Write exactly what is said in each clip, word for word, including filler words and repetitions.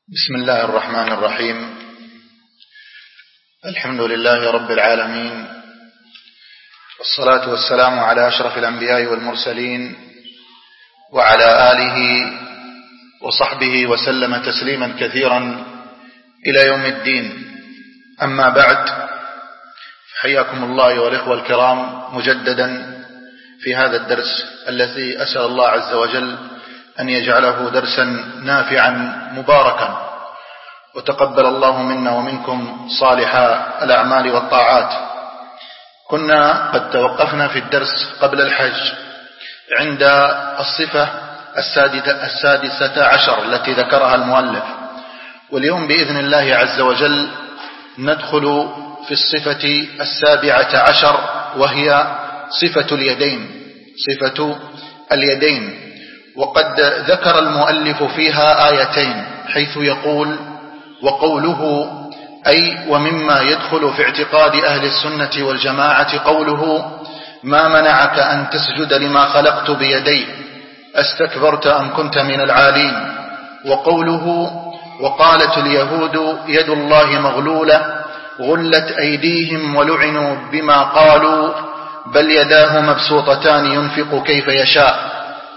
بسم الله الرحمن الرحيم. الحمد لله رب العالمين، والصلاة والسلام على أشرف الأنبياء والمرسلين وعلى آله وصحبه وسلم تسليما كثيرا إلى يوم الدين. أما بعد، حياكم الله والإخوة الكرام مجددا في هذا الدرس الذي أسأل الله عز وجل أن يجعله درسا نافعا مباركا، وتقبل الله منا ومنكم صالح الأعمال والطاعات. كنا قد توقفنا في الدرس قبل الحج عند الصفة السادسة عشر التي ذكرها المؤلف، واليوم بإذن الله عز وجل ندخل في الصفة السابعة عشر، وهي صفة اليدين. صفة اليدين، وقد ذكر المؤلف فيها آيتين، حيث يقول: وقوله أي ومما يدخل في اعتقاد أهل السنة والجماعة قوله: ما منعك أن تسجد لما خلقت بيدي أستكبرت أم كنت من العالين. وقوله: وقالت اليهود يد الله مغلولة غلت أيديهم ولعنوا بما قالوا بل يداه مبسوطتان ينفق كيف يشاء.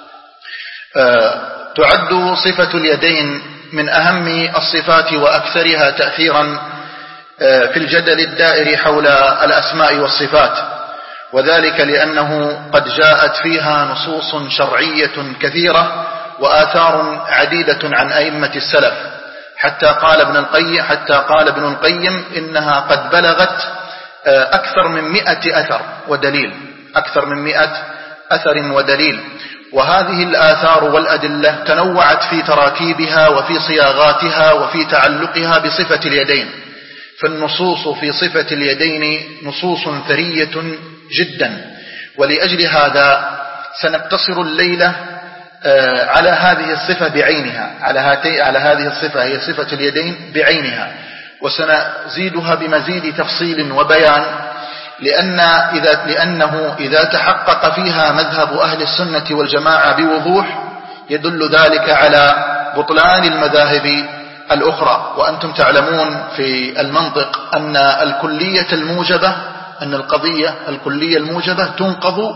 أه تعد صفة اليدين من أهم الصفات وأكثرها تأثيرا في الجدل الدائر حول الأسماء والصفات، وذلك لأنه قد جاءت فيها نصوص شرعية كثيرة وآثار عديدة عن أئمة السلف، حتى قال ابن القيم حتى قال ابن القيم إنها قد بلغت أكثر من مئة أثر ودليل أكثر من مئة أثر ودليل. وهذه الآثار والأدلة تنوعت في تراكيبها وفي صياغاتها وفي تعلقها بصفة اليدين، فالنصوص في صفة اليدين نصوص ثرية جدا. ولأجل هذا سنقتصر الليلة على هذه الصفة بعينها على, على هذه الصفة هي صفة اليدين بعينها، وسنزيدها بمزيد تفصيل وبيان، لأن إذا لأنه إذا تحقق فيها مذهب أهل السنة والجماعة بوضوح يدل ذلك على بطلان المذاهب الأخرى. وأنتم تعلمون في المنطق أن الكلية الموجبة أن القضية الكلية الموجبة تنقض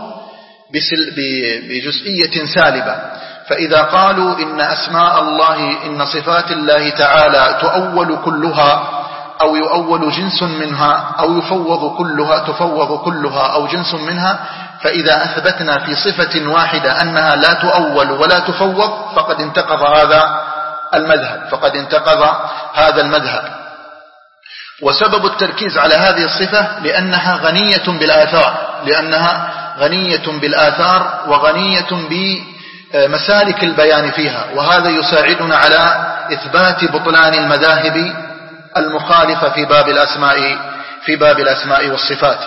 بجزئية سالبة. فإذا قالوا إن أسماء الله إن صفات الله تعالى تؤول كلها أو يؤول جنس منها أو يفوض كلها تفوض كلها أو جنس منها، فإذا أثبتنا في صفة واحدة أنها لا تؤول ولا تفوض فقد انتقض هذا المذهب فقد انتقض هذا المذهب. وسبب التركيز على هذه الصفة لأنها غنية بالآثار لأنها غنية بالآثار وغنية بمسالك البيان فيها، وهذا يساعدنا على إثبات بطلان المذاهب المخالفة في باب الأسماء في باب الأسماء والصفات.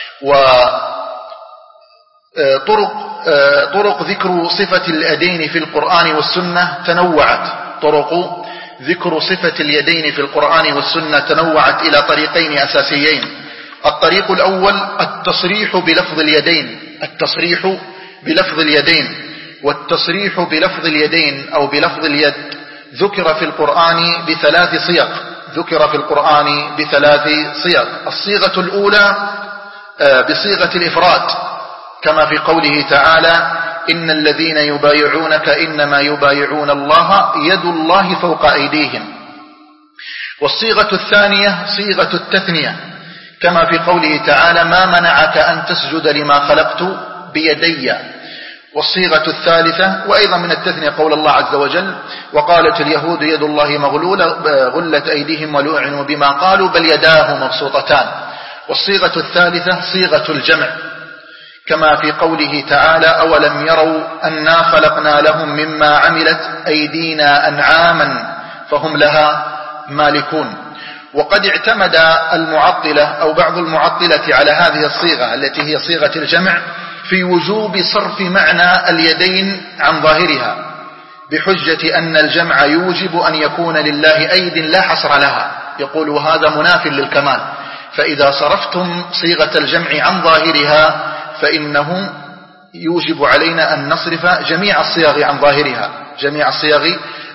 وطرق طرق ذكر صفة اليدين في القرآن والسنة تنوعت طرق ذكر صفة اليدين في القرآن والسنة تنوعت إلى طريقين أساسيين. الطريق الأول التصريح بلفظ اليدين التصريح بلفظ اليدين والتصريح بلفظ اليدين أو بلفظ اليد ذكر في القرآن بثلاث صيغ ذكر في القرآن بثلاث صيغ. الصيغة الأولى بصيغة الإفراد، كما في قوله تعالى: إن الذين يبايعونك إنما يبايعون الله يد الله فوق أيديهم. والصيغة الثانية صيغة التثنية، كما في قوله تعالى: ما منعك أن تسجد لما خلقت بيدي. والصيغة الثالثة وأيضا من التثنية قول الله عز وجل: وقالت اليهود يد الله مغلولة غلت أيديهم ولعنوا بما قالوا بل يداه مبسوطتان. والصيغة الثالثة صيغة الجمع، كما في قوله تعالى: أولم يروا أنا خلقنا لهم مما عملت أيدينا أنعاما فهم لها مالكون. وقد اعتمد المعطلة أو بعض المعطلة على هذه الصيغة التي هي صيغة الجمع في وجوب صرف معنى اليدين عن ظاهرها، بحجة أن الجمع يوجب أن يكون لله أيد لا حصر لها. يقول هذا مناف للكمال، فإذا صرفتم صيغة الجمع عن ظاهرها فإنه يوجب علينا أن نصرف جميع الصيغ عن ظاهرها جميع الصيغ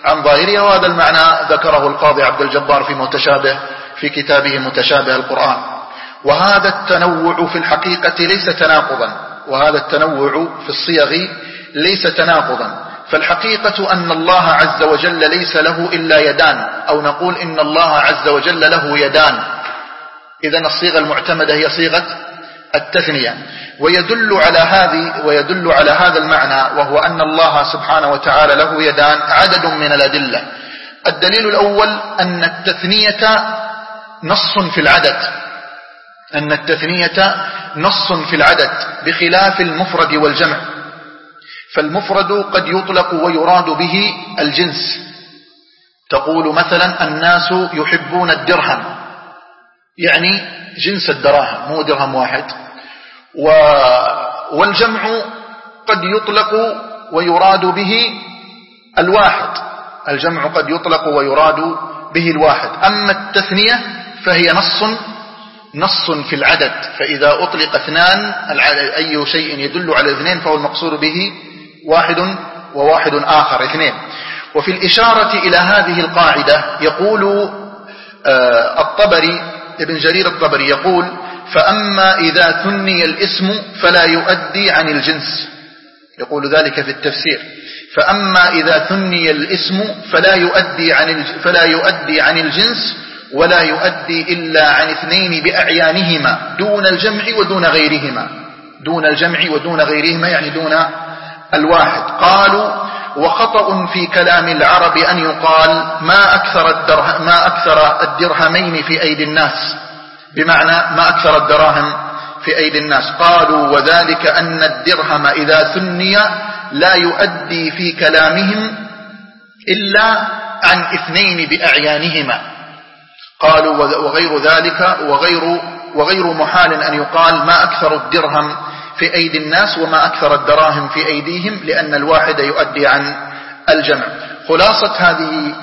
عن ظاهرها، وهذا المعنى ذكره القاضي عبد الجبار في متشابه في كتابه متشابه القرآن. وهذا التنوع في الحقيقة ليس تناقضا، وهذا التنوع في الصيغ ليس تناقضا، فالحقيقة أن الله عز وجل ليس له إلا يدان، أو نقول إن الله عز وجل له يدان. إذن الصيغة المعتمدة هي صيغة التثنية، ويدل على هذه ويدل على هذا المعنى، وهو أن الله سبحانه وتعالى له يدان عدد من الأدلة. الدليل الأول أن التثنية نص في العدد، أن التثنية نص في العدد بخلاف المفرد والجمع. فالمفرد قد يطلق ويراد به الجنس، تقول مثلا الناس يحبون الدرهم، يعني جنس الدراهم، مو درهم واحد. والجمع قد يطلق ويراد به الواحد، الجمع قد يطلق ويراد به الواحد. أما التثنية فهي نص نص في العدد، فإذا أطلق اثنان أي شيء يدل على الاثنين فهو المقصود به واحد وواحد آخر اثنين. وفي الإشارة إلى هذه القاعدة يقول الطبري ابن جرير الطبري يقول: فأما إذا ثني الاسم فلا يؤدي عن الجنس، يقول ذلك في التفسير. فأما إذا ثني الاسم فلا يؤدي عن فلا يؤدي عن الجنس، ولا يؤدي إلا عن اثنين بأعيانهما دون الجمع ودون غيرهما، دون الجمع ودون غيرهما يعني دون الواحد. قالوا: وخطأ في كلام العرب أن يقال ما أكثر الدرهم ما أكثر الدرهمين في أيدي الناس، بمعنى ما أكثر الدراهم في أيدي الناس. قالوا: وذلك أن الدرهم إذا ثني لا يؤدي في كلامهم إلا عن اثنين بأعيانهما. قالوا: وغير ذلك وغير وغير محال أن يقال ما أكثر الدرهم في أيدي الناس وما أكثر الدراهم في أيديهم، لأن الواحد يؤدي عن الجمع. خلاصة هذه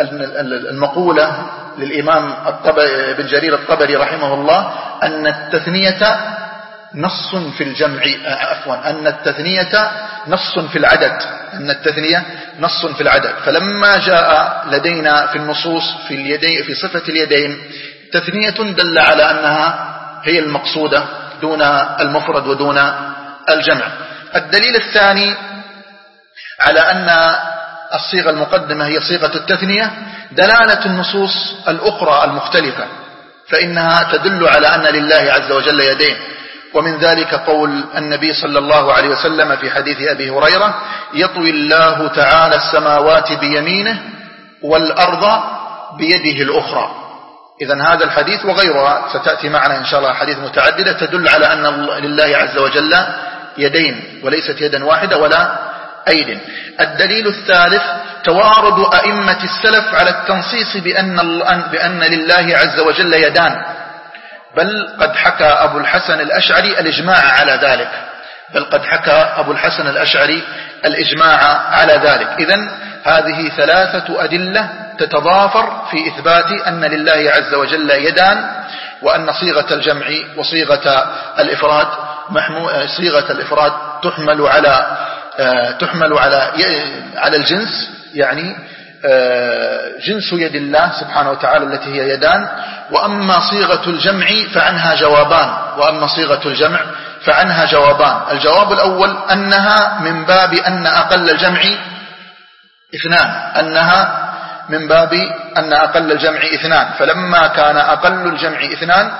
المقولة للإمام ابن جرير الطبري رحمه الله أن التثنية نص في الجمع عفوا أن التثنية نص في العدد أن التثنية نص في العدد. فلما جاء لدينا في النصوص في اليدين في صفة اليدين تثنية دل على أنها هي المقصودة دون المفرد ودون الجمع. الدليل الثاني على أن الصيغة المقدمة هي صيغة التثنية دلالة النصوص الأخرى المختلفة، فإنها تدل على أن لله عز وجل يدين. ومن ذلك قول النبي صلى الله عليه وسلم في حديث أبي هريرة: يطوي الله تعالى السماوات بيمينه والأرض بيده الأخرى. إذن هذا الحديث وغيرها ستأتي معنا إن شاء الله حديث متعددة تدل على أن لله عز وجل يدين وليست يدا واحدة ولا أيد. الدليل الثالث توارد أئمة السلف على التنصيص بأن, بأن لله عز وجل يدان، بل قد حكى أبو الحسن الأشعري الإجماع على ذلك بل قد حكى أبو الحسن الأشعري الإجماع على ذلك. إذن هذه ثلاثة أدلة تتضافر في إثبات أن لله عز وجل يدان، وأن صيغة الجمع وصيغة الإفراد صيغة الإفراد تحمل على تحمل على على الجنس، يعني جنس يد الله سبحانه وتعالى التي هي يدان. وأما صيغة الجمع فعنها جوابان وأما صيغة الجمع فعنها جوابان. الجواب الأول أنها من باب أن أقل الجمع اثنان أنها من باب أن أقل الجمع اثنان فلما كان أقل الجمع اثنان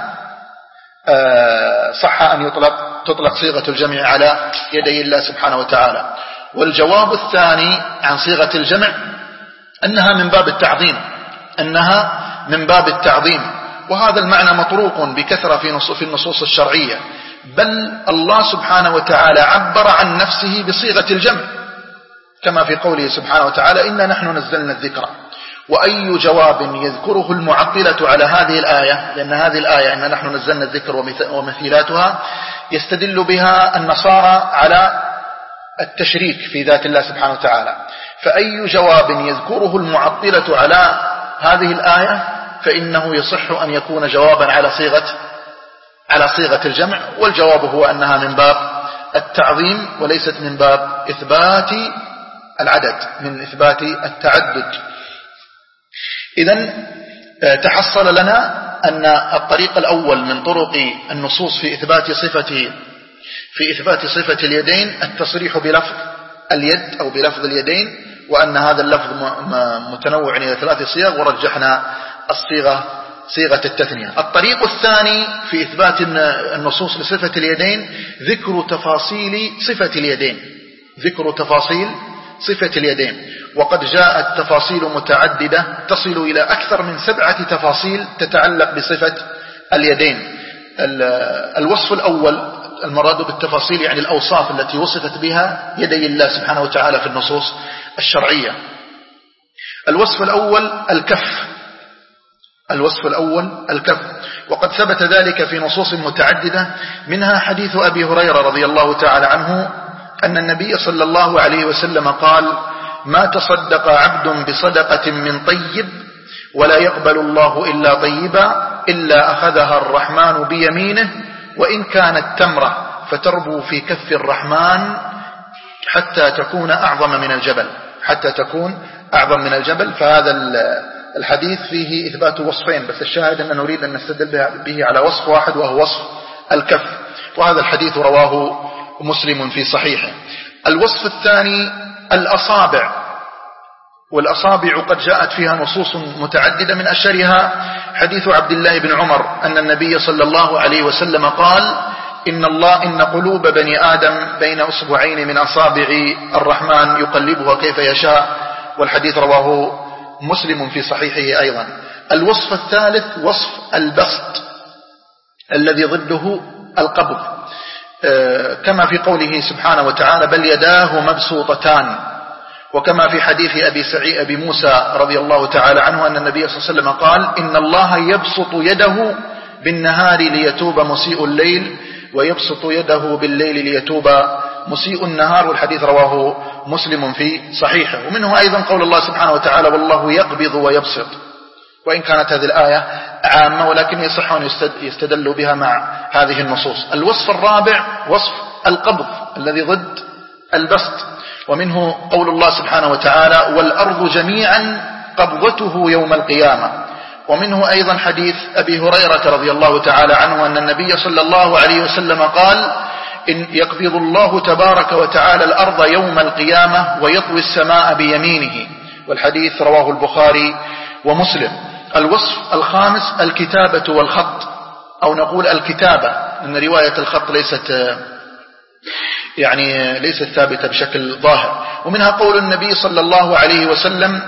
صح أن يطلق تطلق صيغة الجمع على يدي الله سبحانه وتعالى. والجواب الثاني عن صيغة الجمع أنها من باب التعظيم أنها من باب التعظيم وهذا المعنى مطروق بكثرة في النصوص الشرعية، بل الله سبحانه وتعالى عبر عن نفسه بصيغة الجمع كما في قوله سبحانه وتعالى: إنا نحن نزلنا الذكر. وأي جواب يذكره المعطلة على هذه الآية، لأن هذه الآية إنا نحن نزلنا الذكر ومثيلاتها يستدل بها النصارى على التشريك في ذات الله سبحانه وتعالى، فأي جواب يذكره المعطلة على هذه الآية فإنه يصح أن يكون جوابا على صيغة على صيغة الجمع. والجواب هو أنها من باب التعظيم وليست من باب إثبات العدد، من إثبات التعدد. إذن تحصل لنا أن الطريق الأول من طرق النصوص في إثبات صفة في إثبات صفة اليدين التصريح بلفظ اليد أو بلفظ اليدين، وأن هذا اللفظ متنوع إلى ثلاث صيغ، ورجحنا الصيغة صيغة التثنية. الطريق الثاني في إثبات النصوص لصفة اليدين ذكر تفاصيل صفة اليدين ذكر تفاصيل صفة اليدين وقد جاءت تفاصيل متعددة تصل إلى أكثر من سبعة تفاصيل تتعلق بصفة اليدين. الوصف الأول المراد بالتفاصيل يعني الأوصاف التي وصفت بها يدي الله سبحانه وتعالى في النصوص الشرعية. الوصف الأول الكف الوصف الأول الكف وقد ثبت ذلك في نصوص متعددة، منها حديث أبي هريرة رضي الله تعالى عنه أن النبي صلى الله عليه وسلم قال: ما تصدق عبد بصدقة من طيب ولا يقبل الله إلا طيبا إلا أخذها الرحمن بيمينه وإن كانت تمرة فتربو في كف الرحمن حتى تكون أعظم من الجبل حتى تكون أعظم من الجبل. فهذا الحديث فيه إثبات وصفين، بس الشاهد أن نريد أن نستدل به على وصف واحد وهو وصف الكف، وهذا الحديث رواه مسلم في صحيحه. الوصف الثاني الأصابع، والأصابع قد جاءت فيها نصوص متعددة، من أشهرها حديث عبد الله بن عمر أن النبي صلى الله عليه وسلم قال: إن الله إن قلوب بني آدم بين أصبعين من أصابع الرحمن يقلبها كيف يشاء، والحديث رواه مسلم في صحيحه أيضا. الوصف الثالث وصف البسط الذي ضده القبض، كما في قوله سبحانه وتعالى: بل يداه مبسوطتان، وكما في حديث أبي سعيد أبي موسى رضي الله تعالى عنه أن النبي صلى الله عليه وسلم قال: إن الله يبسط يده بالنهار ليتوب مسيء الليل ويبسط يده بالليل ليتوب مسيء النهار، والحديث رواه مسلم في صحيحه. ومنه أيضا قول الله سبحانه وتعالى: والله يقبض ويبسط، وإن كانت هذه الآية عامة ولكن يصح أن يستدل بها مع هذه النصوص. الوصف الرابع وصف القبض الذي ضد البسط، ومنه قول الله سبحانه وتعالى: والأرض جميعا قبضته يوم القيامة. ومنه أيضا حديث أبي هريرة رضي الله تعالى عنه أن النبي صلى الله عليه وسلم قال: إن يقبض الله تبارك وتعالى الأرض يوم القيامة ويطوي السماء بيمينه، والحديث رواه البخاري ومسلم. الوصف الخامس الكتابة والخط، أو نقول الكتابة، لأن رواية الخط ليست يعني ليست ثابتة بشكل ظاهر. ومنها قول النبي صلى الله عليه وسلم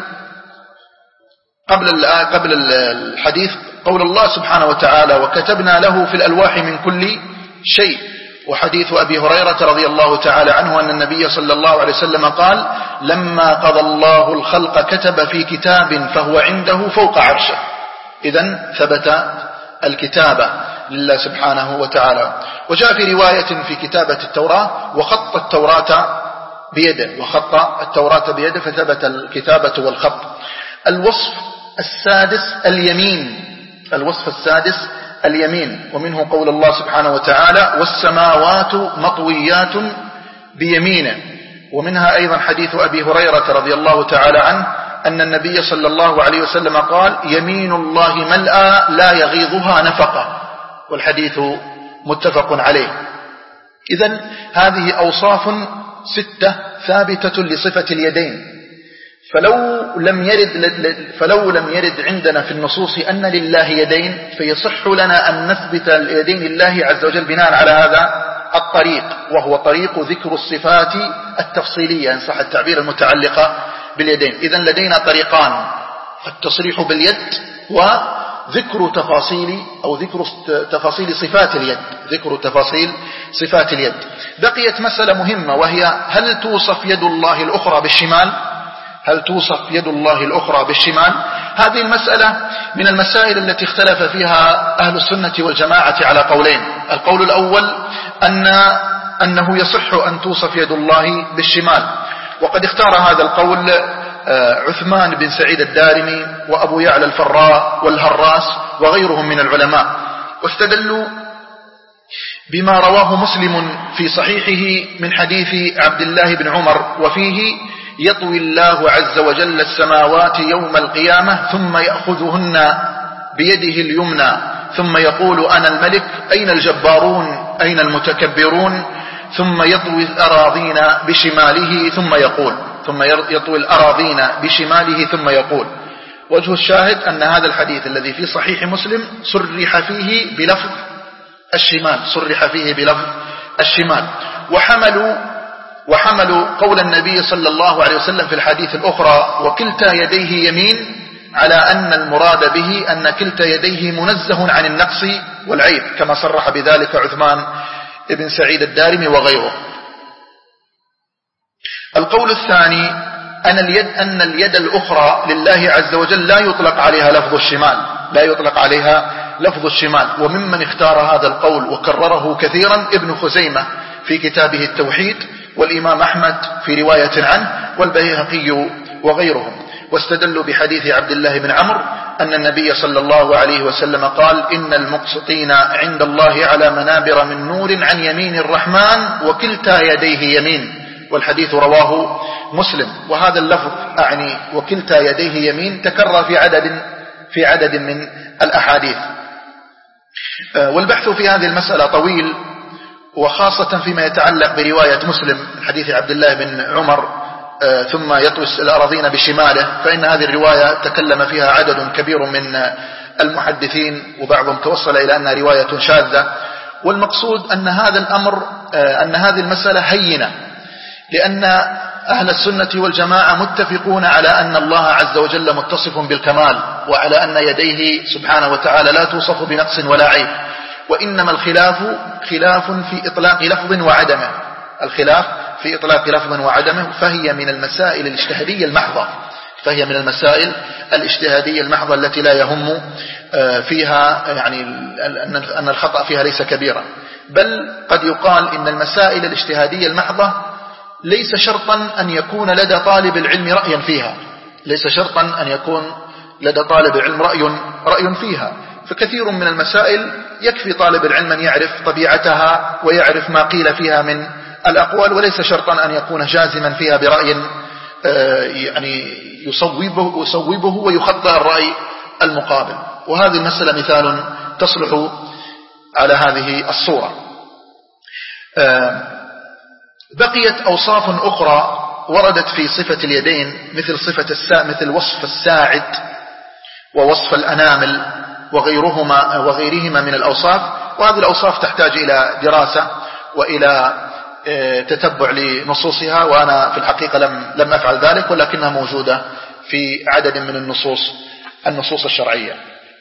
قبل قبل الحديث قول الله سبحانه وتعالى: وكتبنا له في الألواح من كل شيء. وحديث أبي هريرة رضي الله تعالى عنه أن النبي صلى الله عليه وسلم قال: لما قضى الله الخلق كتب في كتاب فهو عنده فوق عرشه. إذن ثبت الكتابة لله سبحانه وتعالى. وجاء في رواية في كتابة التوراة: وخط التوراة بيده وخط التوراة بيده، فثبت الكتابة والخط. الوصف السادس اليمين الوصف السادس اليمين، ومنه قول الله سبحانه وتعالى: والسماوات مطويات بيمينه. ومنها أيضا حديث أبي هريرة رضي الله تعالى عنه أن النبي صلى الله عليه وسلم قال: يمين الله ملأى لا يغيضها نفقة، والحديث متفق عليه. إذن هذه أوصاف ستة ثابتة لصفة اليدين، فلو لم يرد فلو لم يرد عندنا في النصوص أن لله يدين فيصح لنا أن نثبت اليدين لله عز وجل بناء على هذا الطريق، وهو طريق ذكر الصفات التفصيلية إن صح التعبير المتعلقة باليدين. إذن لدينا طريقان: التصريح باليد وذكر تفاصيل أو ذكر تفاصيل صفات اليد ذكر تفاصيل صفات اليد. بقيت مسألة مهمة، وهي: هل توصف يد الله الأخرى بالشمال؟ هل توصف يد الله الأخرى بالشمال؟ هذه المسألة من المسائل التي اختلف فيها أهل السنة والجماعة على قولين. القول الأول أن أنه يصح أن توصف يد الله بالشمال، وقد اختار هذا القول عثمان بن سعيد الدارمي وأبو يعلى الفراء والهراس وغيرهم من العلماء، واستدلوا بما رواه مسلم في صحيحه من حديث عبد الله بن عمر، وفيه: يطوي الله عز وجل السماوات يوم القيامة ثم يأخذهن بيده اليمنى ثم يقول أنا الملك أين الجبارون أين المتكبرون، ثم يطوي الأراضين بشماله ثم يقول ثم يطوي الأراضين بشماله ثم يقول. وجه الشاهد أن هذا الحديث الذي في صحيح مسلم صرح فيه بلفظ الشمال صرح فيه بلفظ الشمال وحملوا وحملوا قول النبي صلى الله عليه وسلم في الحديث الأخرى وكلتا يديه يمين على أن المراد به أن كلتا يديه منزه عن النقص والعيب، كما صرح بذلك عثمان بن سعيد الدارمي وغيره. القول الثاني أن اليد, أن اليد الأخرى لله عز وجل لا يطلق عليها لفظ الشمال لا يطلق عليها لفظ الشمال وممن اختار هذا القول وكرره كثيرا ابن خزيمة في كتابه التوحيد، والإمام أحمد في رواية عنه، والبيهقي وغيرهم، واستدلوا بحديث عبد الله بن عمرو أن النبي صلى الله عليه وسلم قال إن المقسطين عند الله على منابر من نور عن يمين الرحمن وكلتا يديه يمين، والحديث رواه مسلم. وهذا اللفظ أعني وكلتا يديه يمين تكرر في عدد في عدد من الأحاديث. والبحث في هذه المسألة طويل، وخاصة فيما يتعلق برواية مسلم من حديث عبد الله بن عمر ثم يطوي الأراضين بشماله، فإن هذه الرواية تكلم فيها عدد كبير من المحدثين، وبعضهم توصل إلى أنها رواية شاذة. والمقصود أن هذا الأمر أن هذه المسألة هينة، لأن أهل السنة والجماعة متفقون على أن الله عز وجل متصف بالكمال، وعلى أن يديه سبحانه وتعالى لا توصف بنقص ولا عيب، وإنما الخلاف خلاف في إطلاق لفظ وعدمه الخلاف في إطلاق لفظ وعدمه فهي من المسائل الاجتهادية المحضة فهي من المسائل الاجتهادية المحضة التي لا يهم فيها يعني أن الخطأ فيها ليس كبيرا، بل قد يقال إن المسائل الاجتهادية المحضة ليس شرطا أن يكون لدى طالب العلم رأيا فيها ليس شرطا أن يكون لدى طالب العلم رأي رأي فيها فكثير من المسائل يكفي طالب العلم أن يعرف طبيعتها ويعرف ما قيل فيها من الأقوال، وليس شرطا أن يكون جازما فيها برأي يعني يصوبه, يصوبه ويخطئ الرأي المقابل. وهذه المسألة مثال تصلح على هذه الصورة. بقيت أوصاف أخرى وردت في صفة اليدين مثل صفة السا مثل وصف الساعد ووصف الأنامل وغيرهما وغيرهما من الأوصاف، وهذه الأوصاف تحتاج إلى دراسة وإلى تتبع لنصوصها، وأنا في الحقيقة لم لم أفعل ذلك، ولكنها موجودة في عدد من النصوص النصوص الشرعية.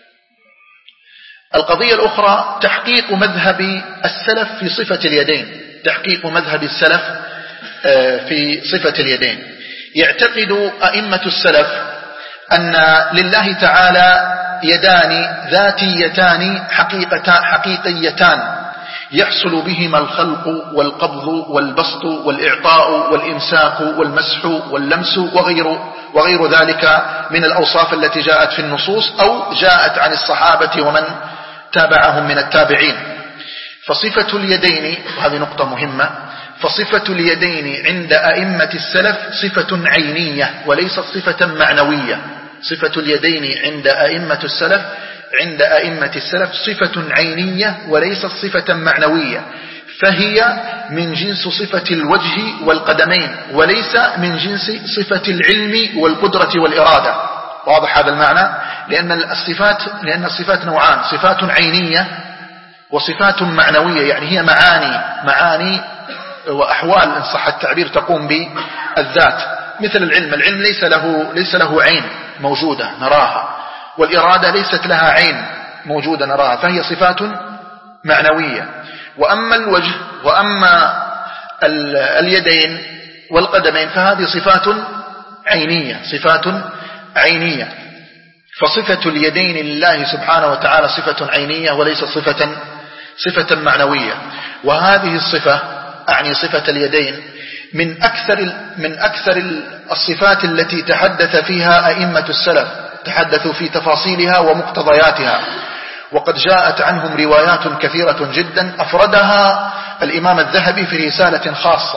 القضية الأخرى تحقيق مذهب السلف في صفة اليدين تحقيق مذهب السلف في صفة اليدين. يعتقد أئمة السلف أن لله تعالى يدان ذاتيتان حقيقة حقيقيتان يحصل بهما الخلق والقبض والبسط والإعطاء والإمساك والمسح واللمس وغير, وغير ذلك من الأوصاف التي جاءت في النصوص أو جاءت عن الصحابة ومن تابعهم من التابعين. فصفة اليدين، وهذه نقطة مهمة، فصفة اليدين عند أئمة السلف صفة عينية وليست صفة معنوية. صفة اليدين عند أئمة السلف عند أئمة السلف صفة عينية وليست صفة معنوية، فهي من جنس صفة الوجه والقدمين وليس من جنس صفة العلم والقدرة والإرادة. واضح هذا المعنى؟ لأن الصفات لأن الصفات نوعان، صفات عينية وصفات معنوية، يعني هي معاني معاني وأحوال إن صح التعبير تقوم بالذات. مثل العلم العلم ليس له ليس له عين موجودة نراها، والإرادة ليست لها عين موجودة نراها، فهي صفات معنوية. وأما الوجه وأما اليدين والقدمين فهذه صفات عينية صفات عينية فصفة اليدين لله سبحانه وتعالى صفة عينية وليست صفة صفة معنوية. وهذه الصفة أعني صفة اليدين من أكثر من أكثر الصفات التي تحدث فيها أئمة السلف، تحدثوا في تفاصيلها ومقتضياتها، وقد جاءت عنهم روايات كثيرة جدا أفردها الإمام الذهبي في رسالة خاصة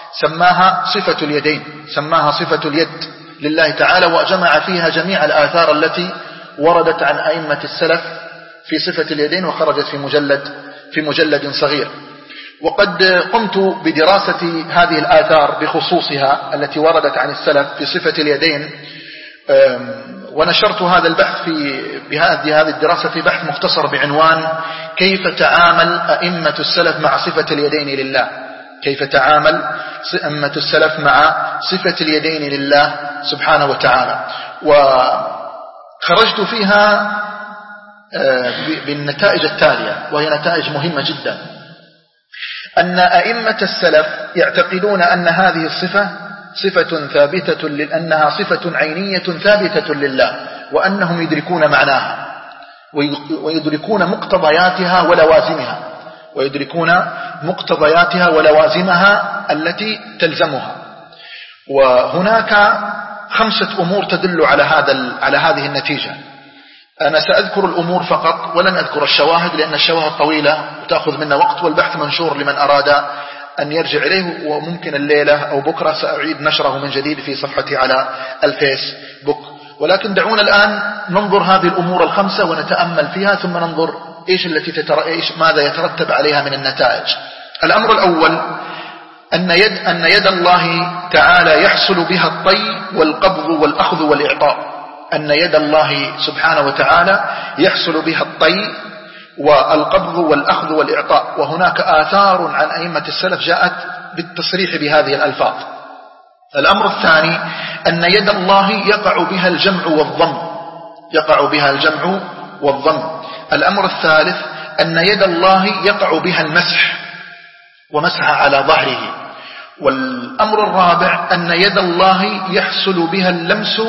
سماها صفة اليدين، سماها صفة اليد لله تعالى، وجمع فيها جميع الآثار التي وردت عن أئمة السلف في صفة اليدين، وخرجت في مجلد في مجلد صغير. وقد قمت بدراسة هذه الآثار بخصوصها التي وردت عن السلف في صفة اليدين، ونشرت هذا البحث في بهذه هذه الدراسة في بحث مختصر بعنوان كيف تعامل أئمة السلف مع صفة اليدين لله، كيف تعامل أئمة السلف مع صفة اليدين لله سبحانه وتعالى. وخرجت فيها بالنتائج التالية، وهي نتائج مهمة جدا: أن أئمة السلف يعتقدون أن هذه الصفة صفة ثابتة، لأنها صفة عينية ثابتة لله، وأنهم يدركون معناها ويدركون مقتضياتها ولوازمها ويدركون مقتضياتها ولوازمها التي تلزمها. وهناك خمسة أمور تدل على هذا على هذه النتيجة. أنا سأذكر الأمور فقط ولن أذكر الشواهد، لأن الشواهد طويلة وتأخذ منا وقت، والبحث منشور لمن أراد أن يرجع إليه، وممكن الليلة أو بكرة سأعيد نشره من جديد في صفحتي على الفيسبوك. ولكن دعونا الآن ننظر هذه الأمور الخمسة ونتأمل فيها، ثم ننظر إيش التي تتر... إيش ماذا يترتب عليها من النتائج. الأمر الأول أن يد أن يد الله تعالى يحصل بها الطي والقبض والأخذ والإعطاء. أن يد الله سبحانه وتعالى يحصل بها الطي والقبض والأخذ والإعطاء. وهناك آثار عن أئمة السلف جاءت بالتصريح بهذه الألفاظ. الأمر الثاني أن يد الله يقع بها الجمع والضم، يقع بها الجمع والضم. الأمر الثالث أن يد الله يقع بها المسح ومسح على ظهره. والأمر الرابع أن يد الله يحصل بها اللمس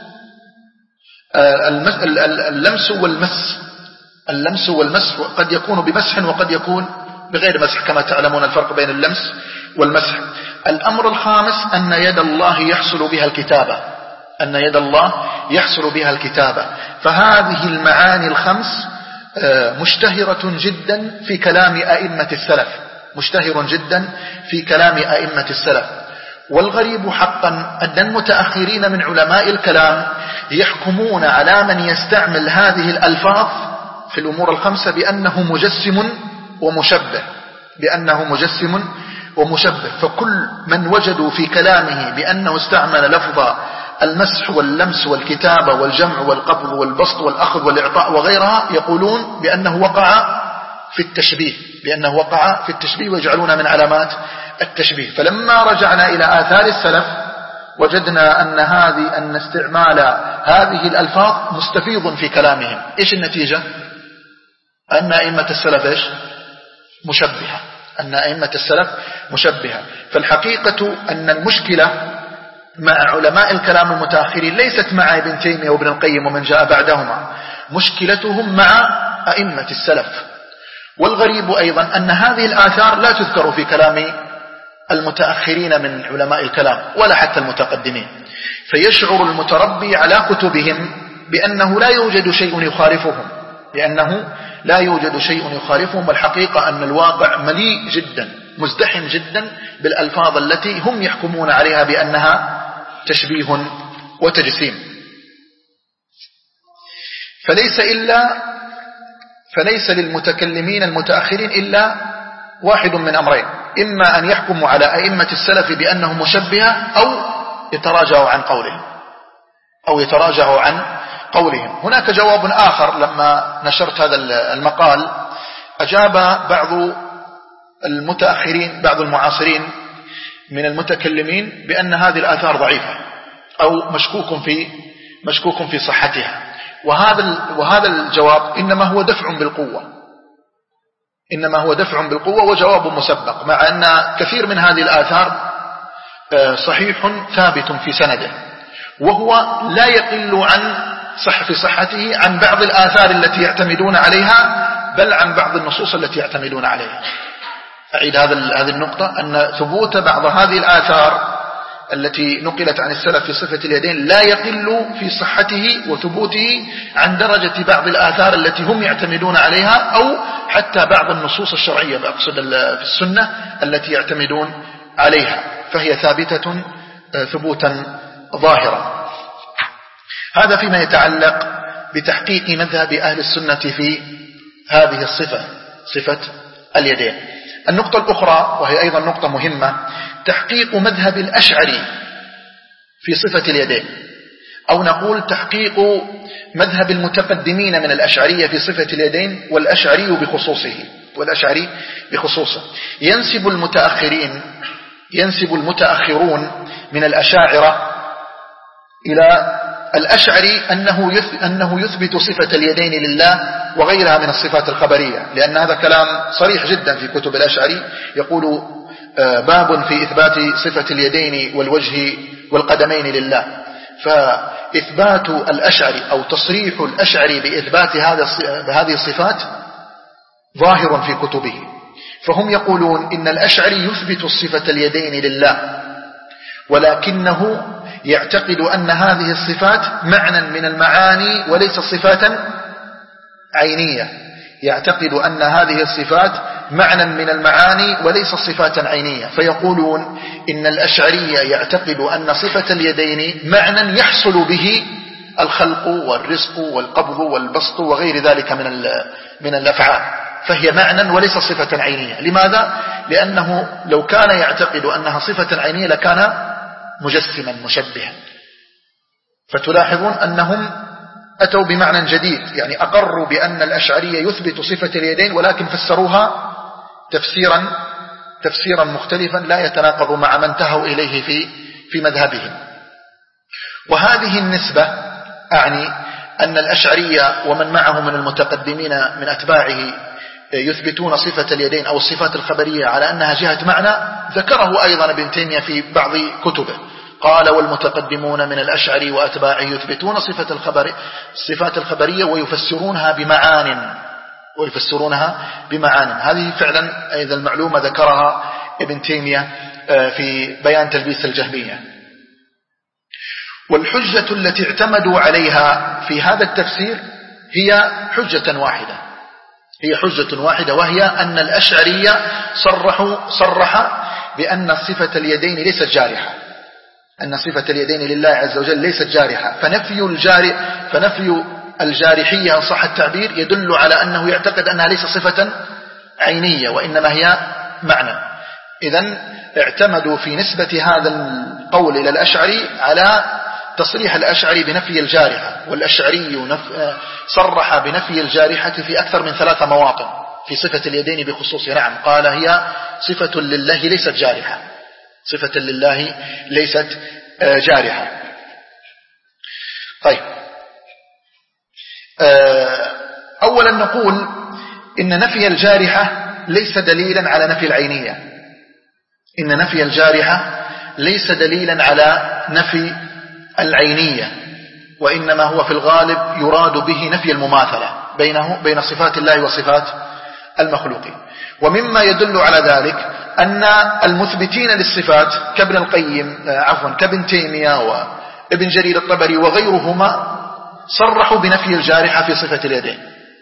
اللمس والمس اللمس والمس قد يكون بمسح وقد يكون بغير مسح، كما تعلمون الفرق بين اللمس والمسح. الأمر الخامس أن يد الله يحصل بها الكتابة، أن يد الله يحصل بها الكتابة. فهذه المعاني الخمس مشتهرة جدا في كلام أئمة السلف، مشتهر جدا في كلام أئمة السلف. والغريب حقا أن المتأخرين من علماء الكلام يحكمون على من يستعمل هذه الألفاظ في الأمور الخمسة بأنه مجسم ومشبه، بأنه مجسم ومشبه. فكل من وجدوا في كلامه بأنه استعمل لفظ المسح واللمس والكتابة والجمع والقبض والبسط والأخذ والإعطاء وغيرها يقولون بأنه وقع في التشبيه، بأنه وقع في التشبيه ويجعلون من علامات التشبيه. فلما رجعنا إلى آثار السلف وجدنا أن هذه أن استعمال هذه الألفاظ مستفيض في كلامهم. إيش النتيجة؟ أن أئمة السلف إيش؟ مشبهة، أن أئمة السلف مشبهة. فالحقيقة أن المشكلة مع علماء الكلام المتأخرين ليست مع ابن تيمية وابن القيم ومن جاء بعدهما، مشكلتهم مع أئمة السلف. والغريب أيضا أن هذه الآثار لا تذكر في كلام المتأخرين من علماء الكلام ولا حتى المتقدمين، فيشعر المتربي على كتبهم بأنه لا يوجد شيء يخالفهم، بأنه لا يوجد شيء يخالفهم. والحقيقة أن الواقع مليء جدا مزدحم جدا بالألفاظ التي هم يحكمون عليها بأنها تشبيه وتجسيم. فليس إلا فليس للمتكلمين المتأخرين إلا واحد من أمرين: إما أن يحكموا على أئمة السلف بأنهم مشبهة، أو يتراجعوا عن قولهم أو يتراجعوا عن قولهم. هناك جواب آخر. لما نشرت هذا المقال أجاب بعض المتأخرين بعض المعاصرين من المتكلمين بأن هذه الآثار ضعيفة أو مشكوك في مشكوك في صحتها. وهذا وهذا الجواب إنما هو دفع بالقوة إنما هو دفع بالقوة وجواب مسبق، مع أن كثير من هذه الآثار صحيح ثابت في سنده، وهو لا يقل عن صح في صحته عن بعض الآثار التي يعتمدون عليها، بل عن بعض النصوص التي يعتمدون عليها. أعيد هذا هذه النقطة: أن ثبوت بعض هذه الآثار التي نقلت عن السلف في صفة اليدين لا يقل في صحته وثبوته عن درجة بعض الآثار التي هم يعتمدون عليها، أو حتى بعض النصوص الشرعية، بأقصد في السنة التي يعتمدون عليها. فهي ثابتة ثبوتا ظاهرا. هذا فيما يتعلق بتحقيق مذهب أهل السنة في هذه الصفة، صفة اليدين. النقطة الأخرى وهي أيضا نقطة مهمة، تحقيق مذهب الأشعري في صفة اليدين، أو نقول تحقيق مذهب المتقدمين من الأشعرية في صفة اليدين، والأشعري بخصوصه والأشعري بخصوصه. ينسب المتأخرين ينسب المتأخرون من الأشاعرة إلى الأشعري أنه أنه يثبت صفة اليدين لله وغيرها من الصفات الخبرية، لأن هذا كلام صريح جدا في كتب الأشعري. يقول باب في إثبات صفة اليدين والوجه والقدمين لله، فإثبات الأشعري أو تصريح الأشعري بإثبات هذه الصفات ظاهر في كتبه. فهم يقولون إن الأشعري يثبت الصفة اليدين لله، ولكنه يعتقد أن هذه الصفات معنى من المعاني وليس صفات عينية. يعتقد أن هذه الصفات معنى من المعاني وليس صفات عينية، فيقولون إن الأشعري يعتقد أن صفة اليدين معنى يحصل به الخلق والرزق والقبض والبسط وغير ذلك من من الأفعال، فهي معنى وليس صفة عينية. لماذا؟ لأنه لو كان يعتقد أنها صفة عينية لكان مجسما مشبها. فتلاحظون أنهم أتوا بمعنى جديد، يعني أقروا بأن الأشعرية يثبت صفة اليدين ولكن فسروها تفسيرا تفسيرا مختلفا لا يتناقض مع ما انتهوا إليه في في مذهبهم. وهذه النسبة أعني أن الأشعرية ومن معه من المتقدمين من أتباعه يثبتون صفة اليدين أو الصفات الخبرية على أنها جهة معنى، ذكره أيضا ابن تيمية في بعض كتبه. قال: والمتقدمون من الأشعري وأتباعه يثبتون صفة الخبر الصفات الخبرية ويفسرونها بمعان ويفسرونها بمعان. هذه فعلا أيضا المعلومة ذكرها ابن تيمية في بيان تلبيس الجهمية. والحجة التي اعتمدوا عليها في هذا التفسير هي حجة واحدة هي حجة واحدة وهي أن الأشعرية صرحوا صرح بأن صفة اليدين ليست جارحة، أن صفة اليدين لله عز وجل ليست جارحة. فنفي الجارح فنفي الجارحية إن صح التعبير يدل على أنه يعتقد أنها ليست صفة عينية وإنما هي معنى. إذن اعتمدوا في نسبة هذا القول إلى الأشعري على تصريح الأشعري بنفي الجارحة، والأشعري صرح بنفي الجارحة في أكثر من ثلاثة مواطن في صفة اليدين بخصوص. نعم، قال هي صفة لله ليست جارحة صفة لله ليست جارحة. طيب، أولا نقول إن نفي الجارحة ليس دليلا على نفي العينية إن نفي الجارحة ليس دليلا على نفي العينية، وإنما هو في الغالب يراد به نفي المماثلة بينه بين صفات الله وصفات المخلوقين. ومما يدل على ذلك أن المثبتين للصفات كابن القيم عفوا كابن تيمية وابن جرير الطبري وغيرهما صرحوا بنفي الجارحة في صفة اليدين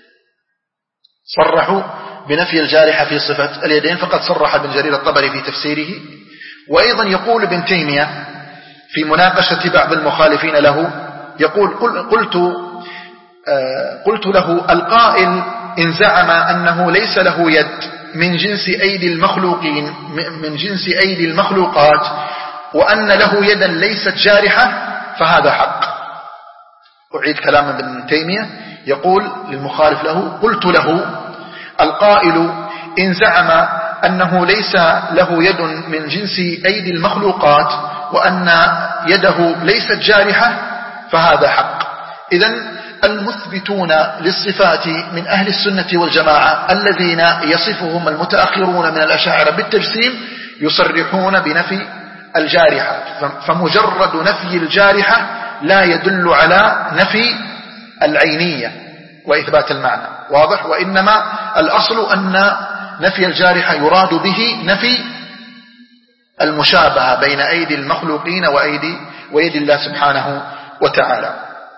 صرحوا بنفي الجارحة في صفة اليدين فقد صرح ابن جرير الطبري في تفسيره. وأيضا يقول ابن تيمية في مناقشة بعض المخالفين له، يقول: قلت قلت له: القائل إن زعم أنه ليس له يد من جنس أيدي المخلوقين من جنس أيدي المخلوقات وأن له يدا ليست جارحة فهذا حق. أعيد كلام ابن تيمية، يقول للمخالف له: قلت له: القائل إن زعم أنه ليس له يد من جنس أيدي المخلوقات وأن يده ليست جارحة فهذا حق. إذن المثبتون للصفات من أهل السنة والجماعة الذين يصفهم المتأخرون من الأشاعرة بالتجسيم يصرحون بنفي الجارحة، فمجرد نفي الجارحة لا يدل على نفي العينية وإثبات المعنى، واضح؟ وإنما الأصل أن نفي الجارحة يراد به نفي المشابهة بين أيدي المخلوقين وأيدي ويد الله سبحانه وتعالى.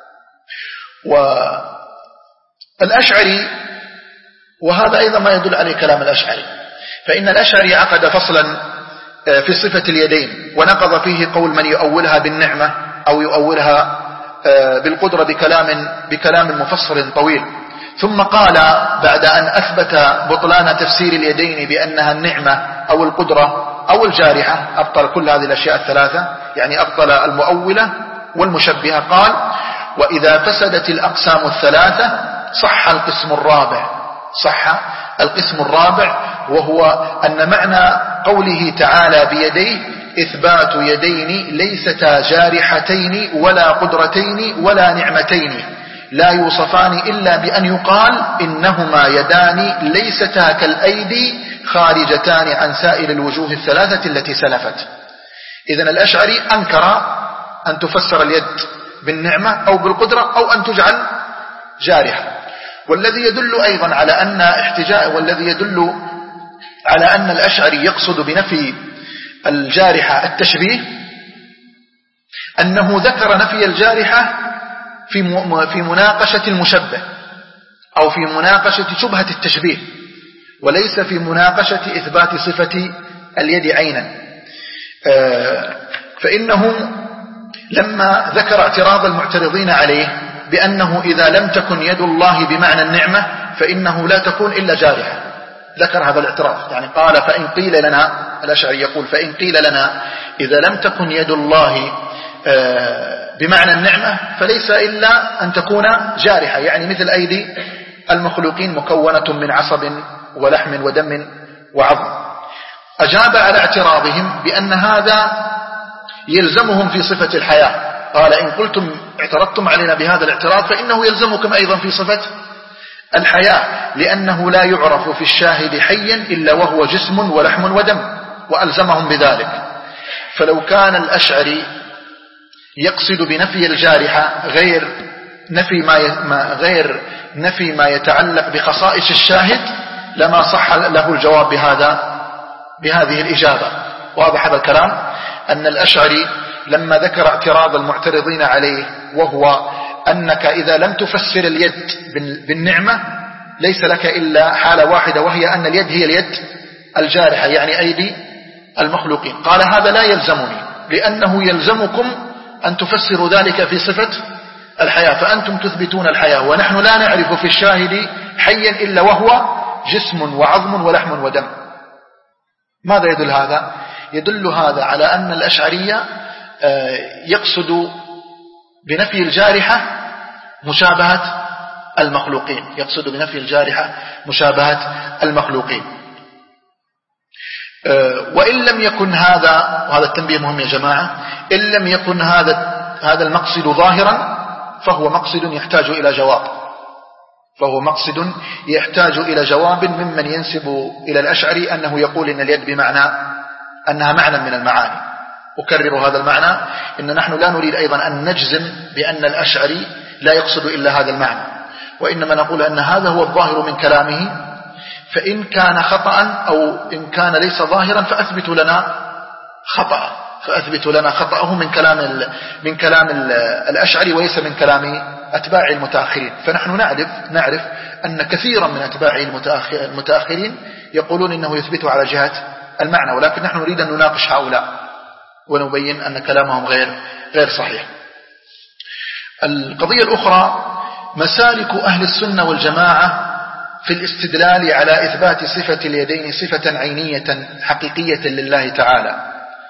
والأشعري، وهذا أيضا ما يدل عليه كلام الأشعري، فإن الأشعري عقد فصلا في صفة اليدين، ونقض فيه قول من يؤولها بالنعمة أو يؤولها بالقدرة بكلام, بكلام مفصل طويل. ثم قال بعد أن أثبت بطلان تفسير اليدين بأنها النعمة أو القدرة أو الجارحة، أبطل كل هذه الأشياء الثلاثة، يعني أبطل المؤولة والمشبهة. قال: وإذا فسدت الأقسام الثلاثة صح القسم الرابع. صح القسم الرابع، وهو أن معنى قوله تعالى بيديه إثبات يدين ليستا جارحتين ولا قدرتين ولا نعمتين لا يوصفان إلا بأن يقال إنهما يدان ليستا كالأيدي خارجتان عن سائر الوجوه الثلاثة التي سلفت. إذن الأشعري أنكر أن تفسر اليد بالنعمة أو بالقدرة أو أن تجعل جارحة. والذي يدل أيضا على أن احتجاء والذي يدل على أن الأشعري يقصد بنفي الجارحة التشبيه أنه ذكر نفي الجارحة في في مناقشة المشبه أو في مناقشة شبهة التشبيه، وليس في مناقشة إثبات صفة اليد عينا. فإنه لما ذكر اعتراض المعترضين عليه بأنه إذا لم تكن يد الله بمعنى النعمة فإنه لا تكون إلا جارحة، ذكر هذا الاعتراض. يعني قال: فإن قيل لنا، الأشعري يقول: فإن قيل لنا إذا لم تكن يد الله بمعنى النعمة فليس إلا أن تكون جارحة، يعني مثل أيدي المخلوقين مكونة من عصب ولحم ودم وعظم. أجاب على اعتراضهم بأن هذا يلزمهم في صفة الحياة. قال: إن قلتم اعترضتم علينا بهذا الاعتراض فإنه يلزمكم أيضا في صفة الحياة، لأنه لا يعرف في الشاهد حيا إلا وهو جسم ولحم ودم، وألزمهم بذلك. فلو كان الأشعري يقصد بنفي الجارحة غير نفي ما غير نفي ما يتعلق بخصائص الشاهد لما صح له الجواب بهذا بهذه الإجابة. واضح هذا الكلام؟ أن الأشعري لما ذكر اعتراض المعترضين عليه، وهو أنك إذا لم تفسر اليد بالنعمة ليس لك إلا حالة واحدة، وهي أن اليد هي اليد الجارحة، يعني أيدي المخلوقين. قال: هذا لا يلزمني، لأنه يلزمكم أن تفسروا ذلك في صفة الحياة، فأنتم تثبتون الحياة ونحن لا نعرف في الشاهد حيا إلا وهو جسم وعظم ولحم ودم. ماذا يدل هذا؟ يدل هذا على أن الأشعرية يقصد بنفي الجارحة مشابهة المخلوقين، يقصد بنفي الجارحة مشابهة المخلوقين. وإن لم يكن هذا، وهذا التنبيه مهم يا جماعة، إن لم يكن هذا هذا المقصد ظاهرا فهو مقصد يحتاج إلى جواب، فهو مقصد يحتاج إلى جواب ممن ينسب إلى الأشعري أنه يقول إن اليد بمعنى أنها معنى من المعاني. أكرر هذا المعنى، إن نحن لا نريد أيضا أن نجزم بأن الأشعري لا يقصد إلا هذا المعنى، وإنما نقول أن هذا هو الظاهر من كلامه، فإن كان خطأ أو إن كان ليس ظاهرا فأثبتوا لنا خطأ فأثبتوا لنا خطأه من كلام من كلام الأشعري وليس من كلام أتباع المتأخرين. فنحن نعرف نعرف أن كثيرا من أتباع المتأخرين يقولون إنه يثبت على جهة المعنى، ولكن نحن نريد أن نناقش هؤلاء ونبين أن كلامهم غير غير صحيح. القضية الأخرى مسالك أهل السنة والجماعة في الاستدلال على إثبات صفة اليدين صفة عينية حقيقية لله تعالى.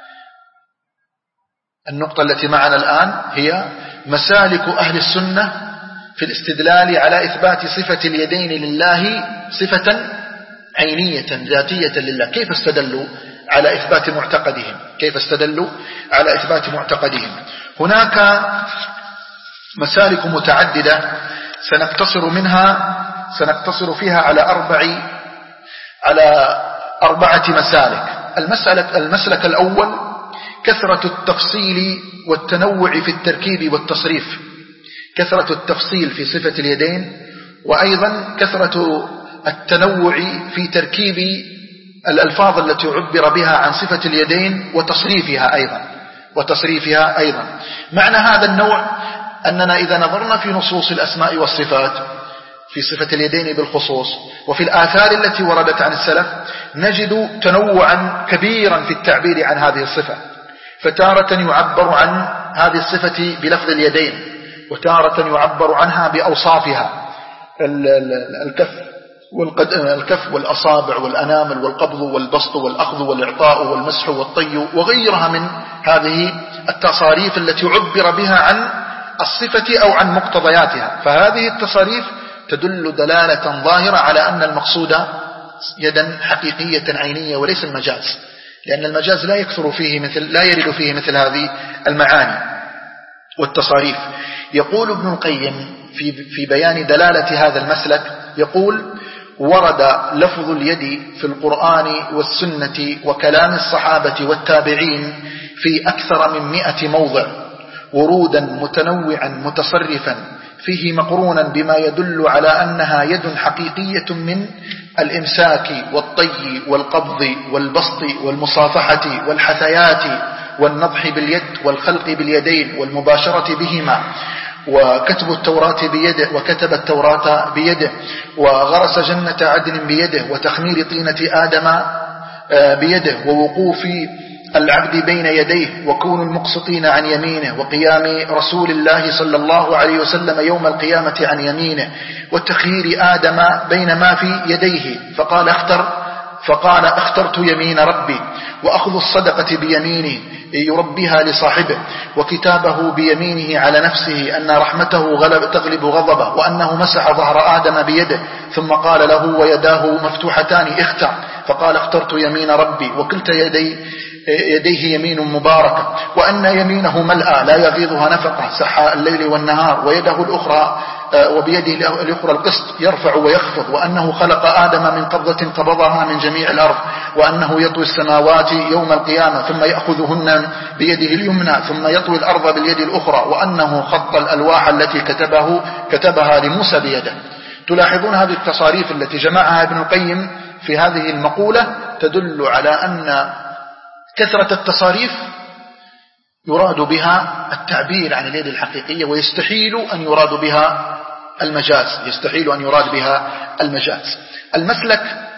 النقطة التي معنا الآن هي مسالك أهل السنة في الاستدلال على إثبات صفة اليدين لله صفة عينية ذاتية لله. كيف استدلوا على إثبات معتقدهم؟ كيف استدلوا على إثبات معتقدهم؟ هناك مسالك متعددة سنقتصر منها سنقتصر فيها على أربع على أربعة مسالك. المسألة المسلك الأول كثرة التفصيل والتنوع في التركيب والتصريف، كثرة التفصيل في صفة اليدين، وأيضا كثرة التنوع في تركيب الألفاظ التي عبر بها عن صفة اليدين وتصريفها أيضا وتصريفها أيضا. معنى هذا النوع أننا إذا نظرنا في نصوص الأسماء والصفات في صفة اليدين بالخصوص وفي الآثار التي وردت عن السلف نجد تنوعا كبيرا في التعبير عن هذه الصفة، فتارة يعبر عن هذه الصفة بلفظ اليدين، وتارة يعبر عنها بأوصافها، الكف والكف والأصابع والأنامل والقبض والبسط والأخذ والإعطاء والمسح والطي وغيرها من هذه التصاريف التي عبر بها عن الصفة أو عن مقتضياتها. فهذه التصاريف تدل دلالة ظاهرة على أن المقصود يدا حقيقية عينية وليس المجاز، لأن المجاز لا يكثر فيه مثل لا يرد فيه مثل هذه المعاني والتصاريف. يقول ابن القيم في في بيان دلالة هذا المسلك، يقول: ورد لفظ اليد في القرآن والسنة وكلام الصحابة والتابعين في أكثر من مئة موضع ورودا متنوعا متصرفا فيه مقرونا بما يدل على أنها يد حقيقية من الإمساك والطي والقبض والبسط والمصافحة والحثيات والنضح باليد والخلق باليدين والمباشرة بهما، وكتب التوراة بيده وكتب التوراة بيده، وغرس جنة عدن بيده، وتخمير طينة آدم بيده، ووقوف العبد بين يديه، وكون المقسطين عن يمينه، وقيام رسول الله صلى الله عليه وسلم يوم القيامة عن يمينه، وتخيير آدم بين ما في يديه فقال اختر فقال اخترت يمين ربي، وأخذ الصدقة بيمينه يربيها لصاحبه، وكتابه بيمينه على نفسه أن رحمته غلب تغلب غضبه، وأنه مسح ظهر آدم بيده ثم قال له ويداه مفتوحتان اختر فقال اخترت يمين ربي، وكلتا يدي يديه يمين مباركة، وأن يمينه ملأى لا يغيضها نفقة سحاء الليل والنهار، ويده الأخرى وبيده الأخرى القسط يرفع ويخفض، وأنه خلق آدم من قبضة قبضها من جميع الأرض، وأنه يطوي السماوات يوم القيامة ثم يأخذهن بيده اليمنى ثم يطوي الأرض باليد الأخرى، وأنه خط الألواح التي كتبه كتبها لموسى بيده. تلاحظون هذه التصاريف التي جمعها ابن القيم في هذه المقولة تدل على أن كثرة التصاريف يراد بها التعبير عن اليد الحقيقية، ويستحيل أن يراد بها المجاز يستحيل أن يراد بها المجاز. المسلك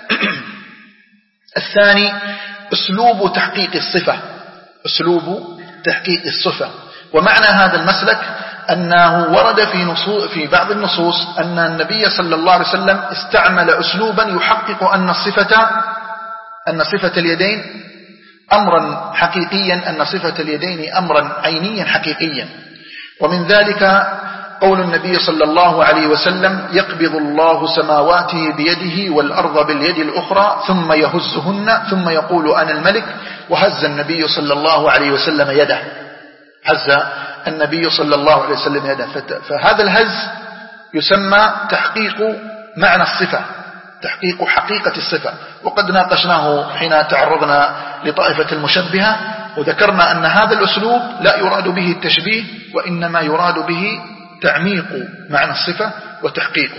الثاني أسلوب تحقيق الصفة أسلوب تحقيق الصفة ومعنى هذا المسلك أنه ورد في, نصوص في بعض النصوص أن النبي صلى الله عليه وسلم استعمل أسلوبا يحقق أن الصفة أن صفة اليدين أمرا حقيقيا أن صفة اليدين أمرا عينيا حقيقيا. ومن ذلك قول النبي صلى الله عليه وسلم: يقبض الله سماواته بيده والأرض باليد الأخرى ثم يهزهن ثم يقول أنا الملك. وهز النبي صلى الله عليه وسلم يده هز النبي صلى الله عليه وسلم يده فهذا الهز يسمى تحقيق معنى الصفة تحقيق حقيقة الصفة. وقد ناقشناه حين تعرضنا لطائفة المشبهة وذكرنا أن هذا الأسلوب لا يراد به التشبيه وإنما يراد به تعميق معنى الصفة وتحقيقه.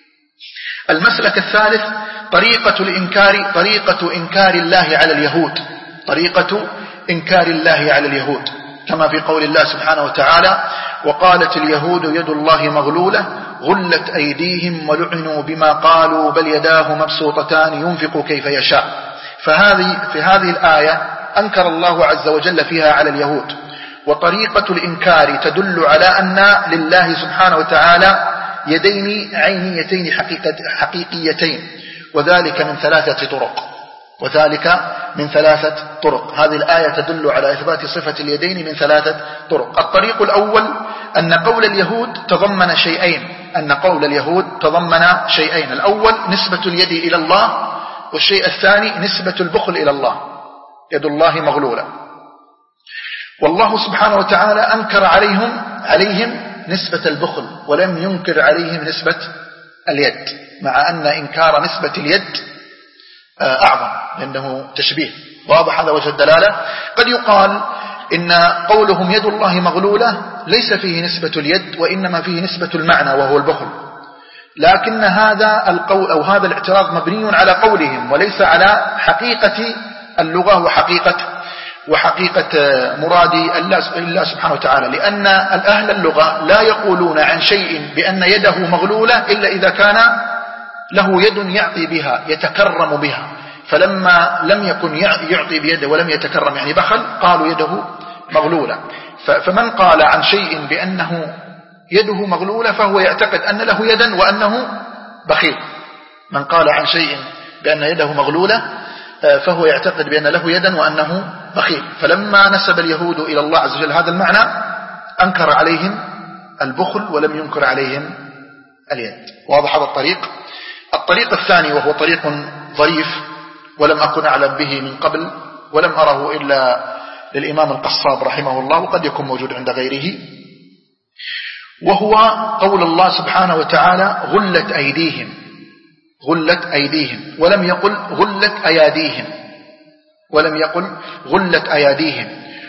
المسلك الثالث طريقة الإنكار طريقة إنكار الله على اليهود طريقة إنكار الله على اليهود كما في قول الله سبحانه وتعالى: وقالت اليهود يد الله مغلولة غلت أيديهم ولعنوا بما قالوا بل يداه مبسوطتان ينفق كيف يشاء. فهذه في هذه الآية أنكر الله عز وجل فيها على اليهود. وطريقة الإنكار تدل على أن لله سبحانه وتعالى يدين عينيتين حقيقيتين وذلك من ثلاثة طرق وذلك من ثلاثة طرق. هذه الآية تدل على إثبات صفة اليدين من ثلاثة طرق. الطريق الأول أن قول اليهود تضمن شيئين أن قول اليهود تضمن شيئين الأول نسبة اليد إلى الله، والشيء الثاني نسبة البخل إلى الله، يد الله مغلولة. والله سبحانه وتعالى أنكر عليهم عليهم نسبة البخل ولم ينكر عليهم نسبة اليد، مع أن إنكار نسبة اليد أعظم لأنه تشبيه. واضح هذا وجه الدلالة. قد يقال إن قولهم يد الله مغلولة ليس فيه نسبة اليد وإنما فيه نسبة المعنى وهو البخل، لكن هذا القول أو هذا الاعتراض مبني على قولهم وليس على حقيقة اللغة وحقيقة وحقيقة مرادي الله سبحانه وتعالى، لأن الأهل اللغة لا يقولون عن شيء بأن يده مغلولة إلا إذا كان له يد يعطي بها يتكرم بها، فلما لم يكن يعطي بيده ولم يتكرم يعني بخل قالوا يده مغلولة. فمن قال عن شيء بأنه يده مغلولة فهو يعتقد أن له يدا وأنه بخيل. من قال عن شيء بأن يده مغلولة فهو يعتقد بأن له يدا وأنه بخيل. فلما نسب اليهود إلى الله عز وجل هذا المعنى أنكر عليهم البخل ولم ينكر عليهم اليد. واضح هذا الطريق؟ الطريق الثاني وهو طريق ظريف ولم أكن أعلم به من قبل ولم أره إلا للإمام القصاب رحمه الله وقد يكون موجود عند غيره، وهو قول الله سبحانه وتعالى غلت أيديهم، غلت أيديهم، ولم يقل غلت أياديهم، ولم يقل غلت أياديهم.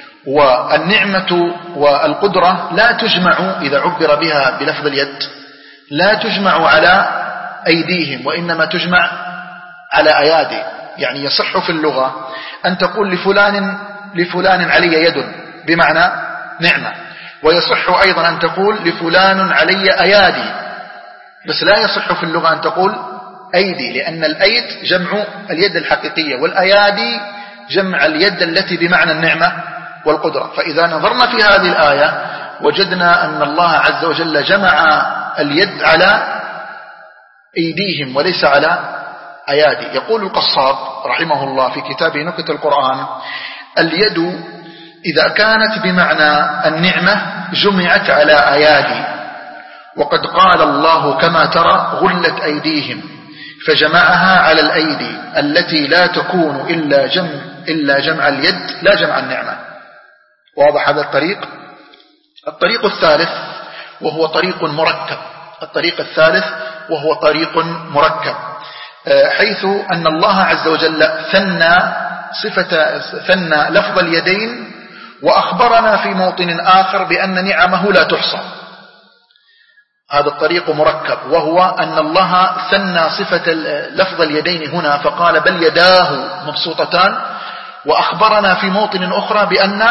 والنعمة والقدرة لا تجمع إذا عبر بها بلفظ اليد لا تجمع على أيديهم وإنما تجمع على أيادي. يعني يصح في اللغة أن تقول لفلان لفلان علي يد بمعنى نعمة، ويصح أيضا أن تقول لفلان علي أيادي، بس لا يصح في اللغة أن تقول أيدي، لأن الأيد جمع اليد الحقيقية والأيادي جمع اليد التي بمعنى النعمة والقدرة. فإذا نظرنا في هذه الآية وجدنا أن الله عز وجل جمع اليد على أيديهم وليس على أيادي. يقول القصاب رحمه الله في كتابه نكت القرآن: اليد إذا كانت بمعنى النعمة جمعت على أيادي، وقد قال الله كما ترى غلت أيديهم، فجمعها على الأيدي التي لا تكون إلا جمع, إلا جمع اليد لا جمع النعمة. واضح هذا الطريق؟ الطريق الثالث وهو طريق مركب، الطريق الثالث وهو طريق مركب، حيث أن الله عز وجل ثنى صفة ثنى لفظ اليدين وأخبرنا في موطن آخر بأن نعمه لا تحصى. هذا الطريق مركب، وهو أن الله ثنى صفة لفظ اليدين هنا فقال بل يداه مبسوطتان، وأخبرنا في موطن أخرى بأن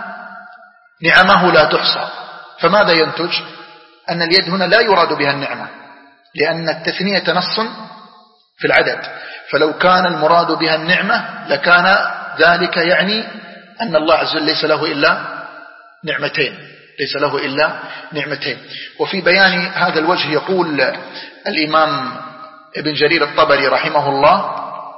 نعمه لا تحصى. فماذا ينتج؟ أن اليد هنا لا يراد بها النعمة، لأن التثنية نص في العدد، فلو كان المراد بها النعمة لكان ذلك يعني أن الله عز وجل ليس له إلا نعمتين، ليس له إلا نعمتين. وفي بيان هذا الوجه يقول الإمام ابن جرير الطبري رحمه الله: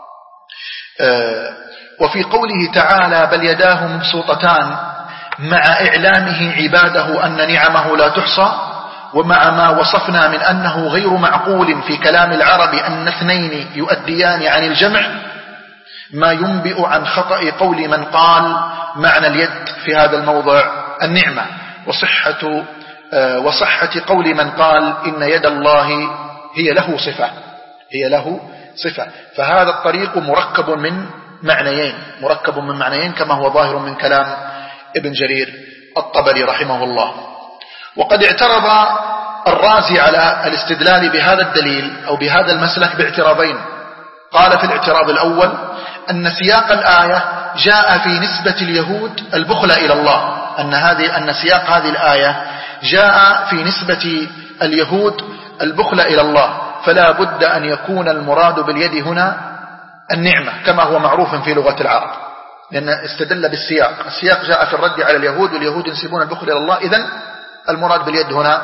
وفي قوله تعالى بل يداه مبسوطتان مع إعلامه عباده أن نعمه لا تحصى، ومع ما وصفنا من أنه غير معقول في كلام العرب أن اثنين يؤديان عن الجمع، ما ينبئ عن خطأ قول من قال معنى اليد في هذا الموضع النعمة، وصحة وصحة قول من قال إن يد الله هي له صفة، هي له صفة. فهذا الطريق مركب من معنيين، مركب من معنيين كما هو ظاهر من كلام ابن جرير الطبري رحمه الله. وقد اعترض الرازي على الاستدلال بهذا الدليل أو بهذا المسلك باعتراضين. قال في الاعتراض الأول أن سياق الآية جاء في نسبة اليهود البخل إلى الله، أن هذه أن سياق هذه الآية جاء في نسبة اليهود البخل إلى الله، فلا بد أن يكون المراد باليد هنا النعمة كما هو معروف في لغة العرب، لأن استدل بالسياق، السياق جاء في الرد على اليهود واليهود ينسبون البخل إلى الله، إذن المراد باليد هنا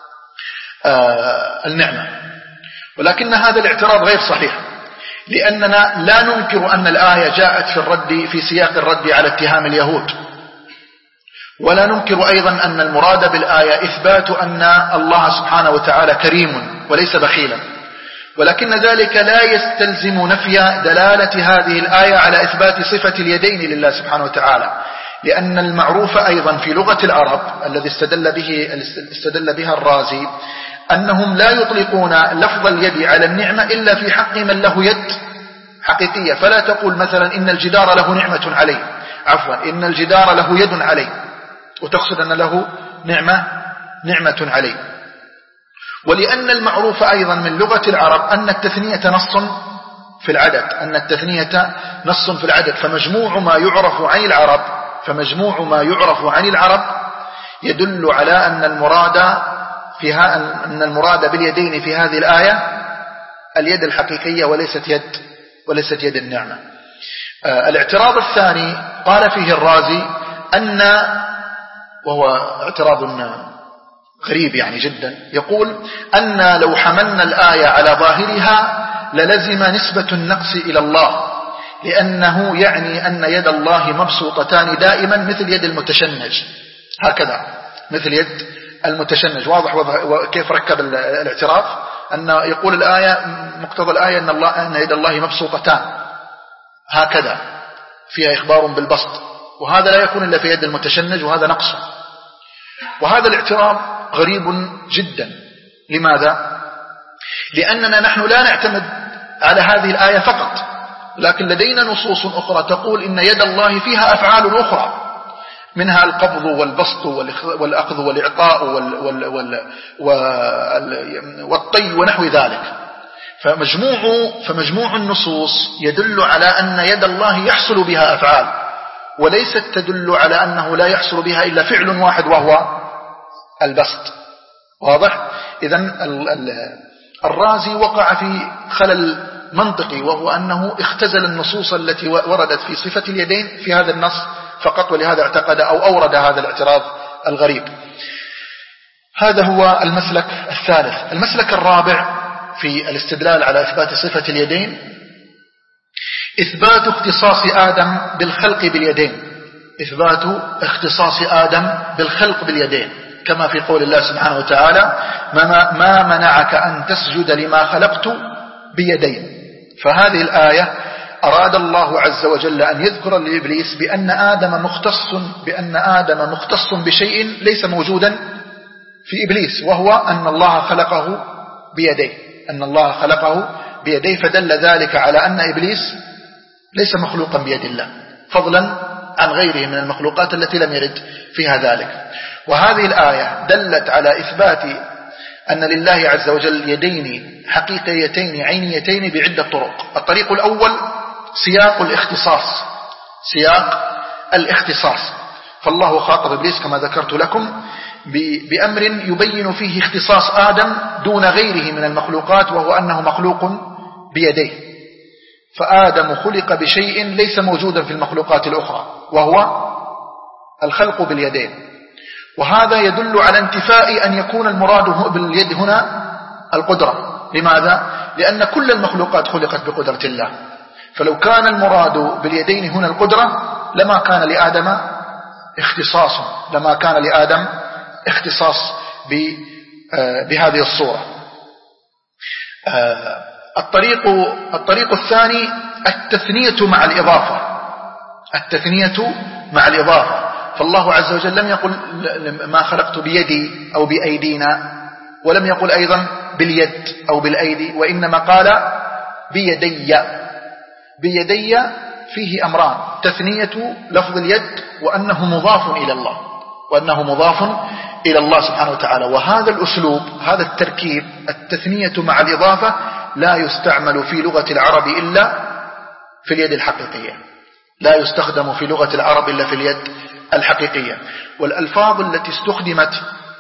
آه النعمة. ولكن هذا الاعتراض غير صحيح، لأننا لا ننكر أن الآية جاءت في الرد في سياق الرد على اتهام اليهود، ولا ننكر أيضا أن المراد بالآية إثبات أن الله سبحانه وتعالى كريم وليس بخيلا، ولكن ذلك لا يستلزم نفي دلالة هذه الآية على إثبات صفة اليدين لله سبحانه وتعالى، لأن المعروف أيضا في لغة العرب الذي استدل به استدل بها الرازي أنهم لا يطلقون لفظ اليد على النعمة إلا في حق من له يد حقيقية. فلا تقول مثلا إن الجدار له نعمة عليه، عفوا إن الجدار له يد عليه، وتقصد أن له نعمة نعمة عليه. ولأن المعروف أيضا من لغة العرب أن التثنية نص في العدد، أن التثنية نص في العدد، فمجموع ما يعرف عن العرب فمجموع ما يعرف عن العرب يدل على أن المراد فيها أن المراد باليدين في هذه الآية اليد الحقيقية وليست يد وليست يد النعمة. آه الاعتراض الثاني قال فيه الرازي أن، وهو اعتراض غريب يعني جدا، يقول أن لو حملنا الآية على ظاهرها للزم نسبة النقص إلى الله، لأنه يعني أن يد الله مبسوطتان دائما مثل يد المتشنج، هكذا مثل يد المتشنج. واضح كيف ركب الاعتراف، أن يقول الآية مقتضى الآية أن, الله أن يد الله مبسوطتان هكذا، فيها إخبار بالبسط، وهذا لا يكون إلا في يد المتشنج، وهذا نقص. وهذا الاعتراض غريب جدا. لماذا؟ لأننا نحن لا نعتمد على هذه الآية فقط، لكن لدينا نصوص أخرى تقول إن يد الله فيها أفعال أخرى، منها القبض والبسط والأخذ والإعطاء والطي ونحو ذلك. فمجموع, فمجموع النصوص يدل على أن يد الله يحصل بها أفعال، وليست تدل على أنه لا يحصل بها إلا فعل واحد وهو البسط. واضح؟ إذن الرازي وقع في خلل منطقي، وهو أنه اختزل النصوص التي وردت في صفة اليدين في هذا النص فقط، ولهذا اعتقد أو أورد هذا الاعتراض الغريب. هذا هو المسلك الثالث. المسلك الرابع في الاستدلال على إثبات صفة اليدين إثبات اختصاص آدم بالخلق باليدين، إثبات اختصاص آدم بالخلق باليدين، كما في قول الله سبحانه وتعالى ما, ما منعك أن تسجد لما خلقت بيدين. فهذه الآية أراد الله عز وجل أن يذكر لإبليس بأن آدم مختص بأن آدم مختص بشيء ليس موجودا في إبليس، وهو أن الله خلقه بيديه أن الله خلقه بيديه فدل ذلك على أن إبليس ليس مخلوقا بيد الله، فضلا عن غيره من المخلوقات التي لم يرد فيها ذلك. وهذه الآية دلت على إثبات أن لله عز وجل يدين حقيقيتين عينيتين بعدة طرق. الطريق الأول سياق الاختصاص سياق الاختصاص فالله خاطب إبليس كما ذكرت لكم بأمر يبين فيه اختصاص آدم دون غيره من المخلوقات، وهو أنه مخلوق بيديه. فآدم خلق بشيء ليس موجودا في المخلوقات الأخرى، وهو الخلق باليدين. وهذا يدل على انتفاء أن يكون المراد باليد هنا القدرة. لماذا؟ لأن كل المخلوقات خلقت بقدرة الله، فلو كان المراد باليدين هنا القدرة لما كان لآدم اختصاص لما كان لآدم اختصاص بهذه الصورة. الطريق الطريق الثاني التثنية مع الإضافة التثنية مع الإضافة فالله عز وجل لم يقل ما خلقت بيدي أو بأيدينا، ولم يقل أيضا باليد أو بالأيدي، وإنما قال بيدي. بيدي فيه أمران: تثنية لفظ اليد، وأنه مضاف إلى الله وأنه مضاف إلى الله سبحانه وتعالى. وهذا الأسلوب هذا التركيب التثنية مع الإضافة لا يستعمل في لغة العرب إلا في اليد الحقيقية لا يستخدم في لغة العرب إلا في اليد الحقيقية. والألفاظ التي استخدمت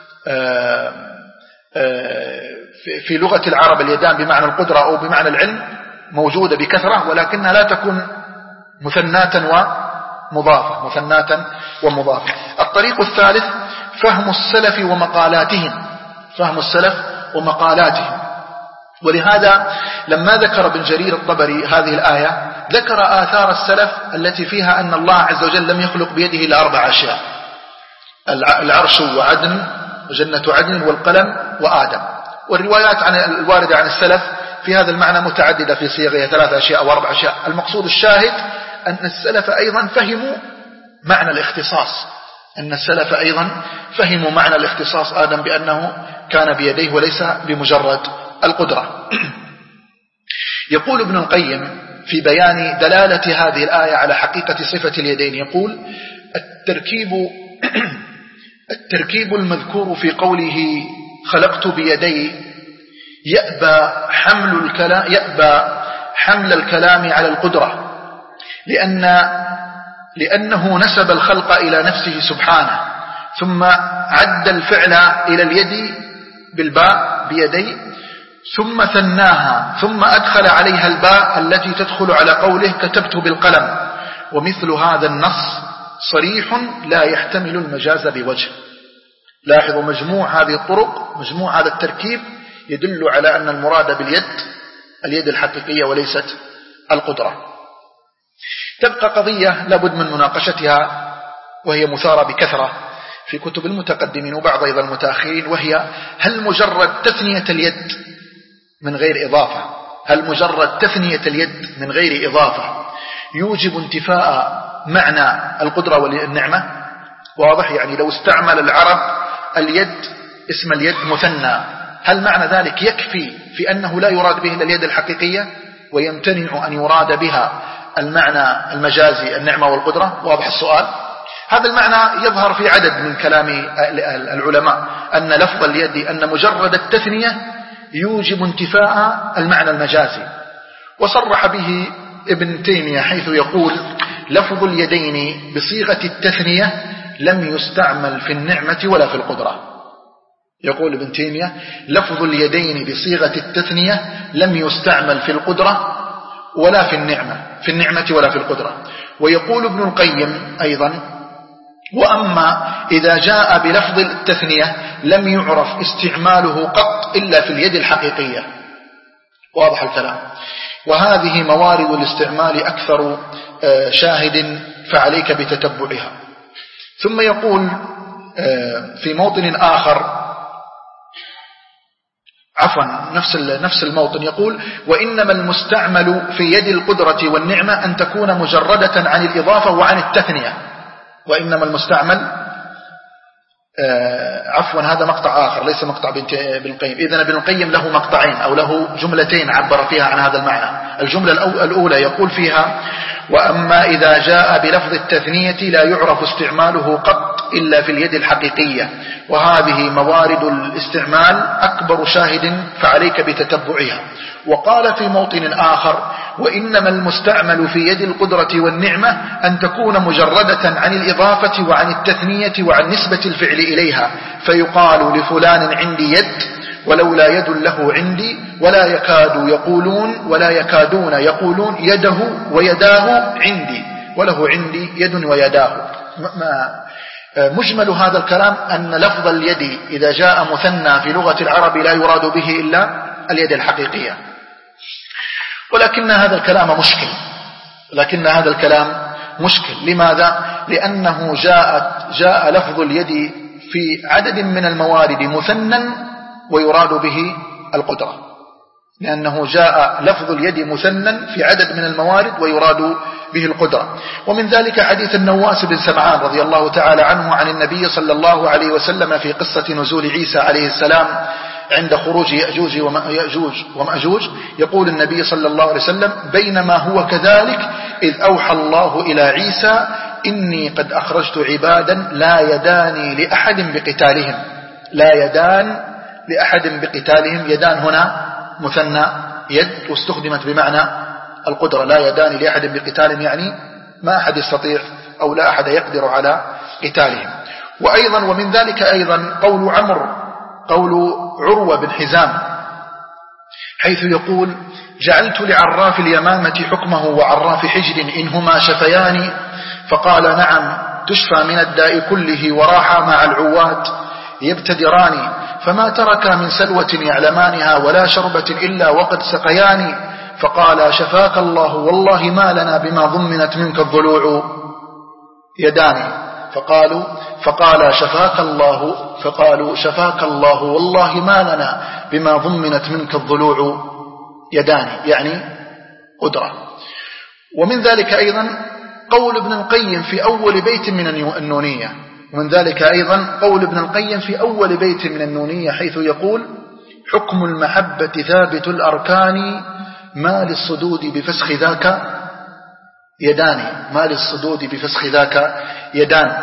في لغة العرب اليدان بمعنى القدرة أو بمعنى العلم موجودة بكثرة، ولكنها لا تكون مثناة ومضافة مثناة ومضافة. الطريق الثالث فهم السلف ومقالاتهم فهم السلف ومقالاتهم ولهذا لما ذكر ابن جرير الطبري هذه الآية ذكر آثار السلف التي فيها أن الله عز وجل لم يخلق بيده إلا أربع أشياء: العرش وعدن وجنة عدن والقلم وآدم. والروايات عن الواردة عن السلف في هذا المعنى متعددة في صيغها ثلاث أشياء وأربع أشياء. المقصود الشاهد أن السلف أيضا فهموا معنى الاختصاص أن السلف أيضا فهموا معنى الاختصاص آدم بأنه كان بيديه وليس بمجرد القدرة. يقول ابن القيم في بيان دلالة هذه الآية على حقيقة صفة اليدين، يقول: التركيب التركيب المذكور في قوله خلقت بيدي يأبى حمل الكلام يأبى حمل الكلام على القدرة، لأن لأنه نسب الخلق إلى نفسه سبحانه، ثم عد الفعل إلى اليد بالباء بيدي، ثم ثناها، ثم أدخل عليها الباء التي تدخل على قوله كتبت بالقلم. ومثل هذا النص صريح لا يحتمل المجاز بوجه. لاحظوا مجموع هذه الطرق، مجموع هذا التركيب يدل على أن المراد باليد اليد الحقيقية وليست القدرة. تبقى قضية لابد من مناقشتها، وهي مثارة بكثرة في كتب المتقدمين وبعض أيضا المتأخرين، وهي هل مجرد تثنية اليد من غير إضافة هل مجرد تثنية اليد من غير إضافة يوجب انتفاء معنى القدرة والنعمة؟ واضح؟ يعني لو استعمل العرب اليد اسم اليد مثنى، هل معنى ذلك يكفي في أنه لا يراد به إلا اليد الحقيقية ويمتنع أن يراد بها المعنى المجازي النعمة والقدرة؟ واضح السؤال؟ هذا المعنى يظهر في عدد من كلام العلماء، أن لفظ اليد أن مجرد التثنية يوجب انتفاء المعنى المجازي. وصرح به ابن تيمية حيث يقول لفظ اليدين بصيغة التثنية لم يستعمل في النعمة ولا في القدرة. يقول ابن تيمية لفظ اليدين بصيغة التثنية لم يستعمل في القدرة ولا في النعمة في النعمة ولا في القدرة. ويقول ابن القيم أيضا وأما إذا جاء بلفظ التثنية لم يعرف استعماله قط إلا في اليد الحقيقية. واضح الكلام؟ وهذه موارد الاستعمال أكثر شاهد فعليك بتتبعها. ثم يقول في موطن آخر، عفوا نفس نفس الموطن، يقول وإنما المستعمل في يد القدرة والنعمة أن تكون مجردة عن الإضافة وعن التثنية. وإنما المستعمل آه عفوا هذا مقطع آخر ليس مقطع ابن القيم. إذن ابن القيم له مقطعين أو له جملتين عبر فيها عن هذا المعنى. الجملة الأولى يقول فيها وأما إذا جاء بلفظ التثنية لا يعرف استعماله قط إلا في اليد الحقيقية، وهذه موارد الاستعمال أكبر شاهد فعليك بتتبعها. وقال في موطن آخر وإنما المستعمل في يد القدرة والنعمة أن تكون مجردة عن الإضافة وعن التثنية وعن نسبة الفعل إليها، فيقال لفلان عندي يد ولولا يد له عندي، ولا يكاد يقولون ولا يكادون يقولون يده ويداه عندي وله عندي يد ويداه. مجمل هذا الكلام أن لفظ اليد إذا جاء مثنى في لغة العرب لا يراد به إلا اليد الحقيقية. ولكن هذا الكلام مشكل لكن هذا الكلام مشكل لماذا؟ لأنه جاء, جاء لفظ اليد في عدد من الموارد مثنى ويراد به القدرة، لأنه جاء لفظ اليد مثنى في عدد من الموارد ويراد به القدرة. ومن ذلك حديث النواس بن سمعان رضي الله تعالى عنه عن النبي صلى الله عليه وسلم في قصة نزول عيسى عليه السلام عند خروج يأجوج ومأجوج ومأجوج. يقول النبي صلى الله عليه وسلم بينما هو كذلك إذ أوحى الله إلى عيسى إني قد أخرجت عبادا لا يداني لأحد بقتالهم. لا يدان لأحد بقتالهم، يدان هنا مثنى يد واستخدمت بمعنى القدرة. لا يدان لأحد بقتالهم يعني ما أحد يستطيع أو لا أحد يقدر على قتالهم. وأيضا ومن ذلك أيضا قول عمرو قول عروة بن حزام حيث يقول جعلت لعراف اليمامة حكمه وعراف حجر إنهما شفيان، فقال نعم تشفى من الداء كله وراحا مع العوات يبتدران، فما ترك من سلوة يعلمانها ولا شربة إلا وقد سقيان، فقال شفاك الله والله ما لنا بما ضمنت منك الضلوع يدان، فقالوا فقال شفاك الله فقالوا شفاك الله والله ما لنا بما ضمنت منك الضلوع يدان، يعني قدرة. ومن ذلك أيضا قول ابن القيم في أول بيت من النونية ومن ذلك أيضا قول ابن القيم في أول بيت من النونية حيث يقول حكم المحبة ثابت الأركان ما للصدود بفسخ ذاك يدان ما للصدود بفسخ ذاك يدان.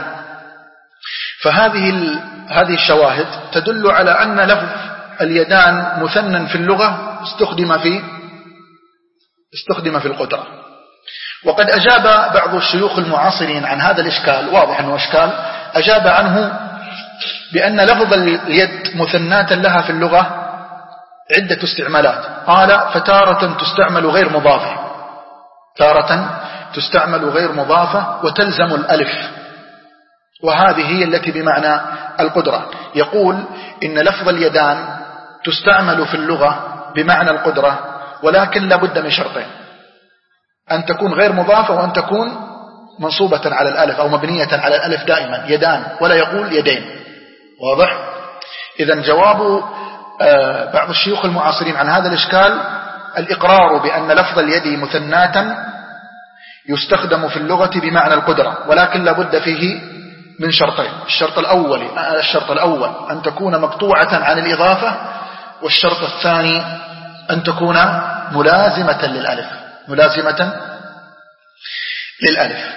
فهذه هذه الشواهد تدل على أن لفظ اليدان مثنى في اللغة استخدم في استخدم في القدرة. وقد أجاب بعض الشيوخ المعاصرين عن هذا الإشكال، واضح أنه إشكال، أجاب عنه بأن لفظ اليد مثناة لها في اللغة عدة استعمالات. قال: فتارة تستعمل غير مضافة، تارة تستعمل غير مضافة وتلزم الألف، وهذه هي التي بمعنى القدرة. يقول إن لفظ اليدان تستعمل في اللغة بمعنى القدرة، ولكن لابد من شرطين: أن تكون غير مضافة، وأن تكون منصوبة على الألف أو مبنية على الألف دائما، يدان، ولا يقول يدين. واضح؟ إذن جواب بعض الشيوخ المعاصرين عن هذا الإشكال الإقرار بأن لفظ اليد مثناة يستخدم في اللغة بمعنى القدرة، ولكن لابد فيه من شرطين: الشرط الأول الشرط الأول أن تكون مقطوعة عن الإضافة، والشرط الثاني أن تكون ملازمة للألف، ملازمة للألف.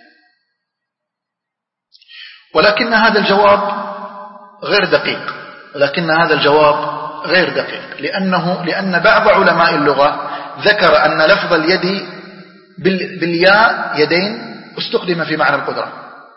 ولكن هذا الجواب غير دقيق، ولكن هذا الجواب غير دقيق لأنه لأن بعض علماء اللغة ذكر أن لفظ اليد بالياء يدين استخدم في معنى القدرة.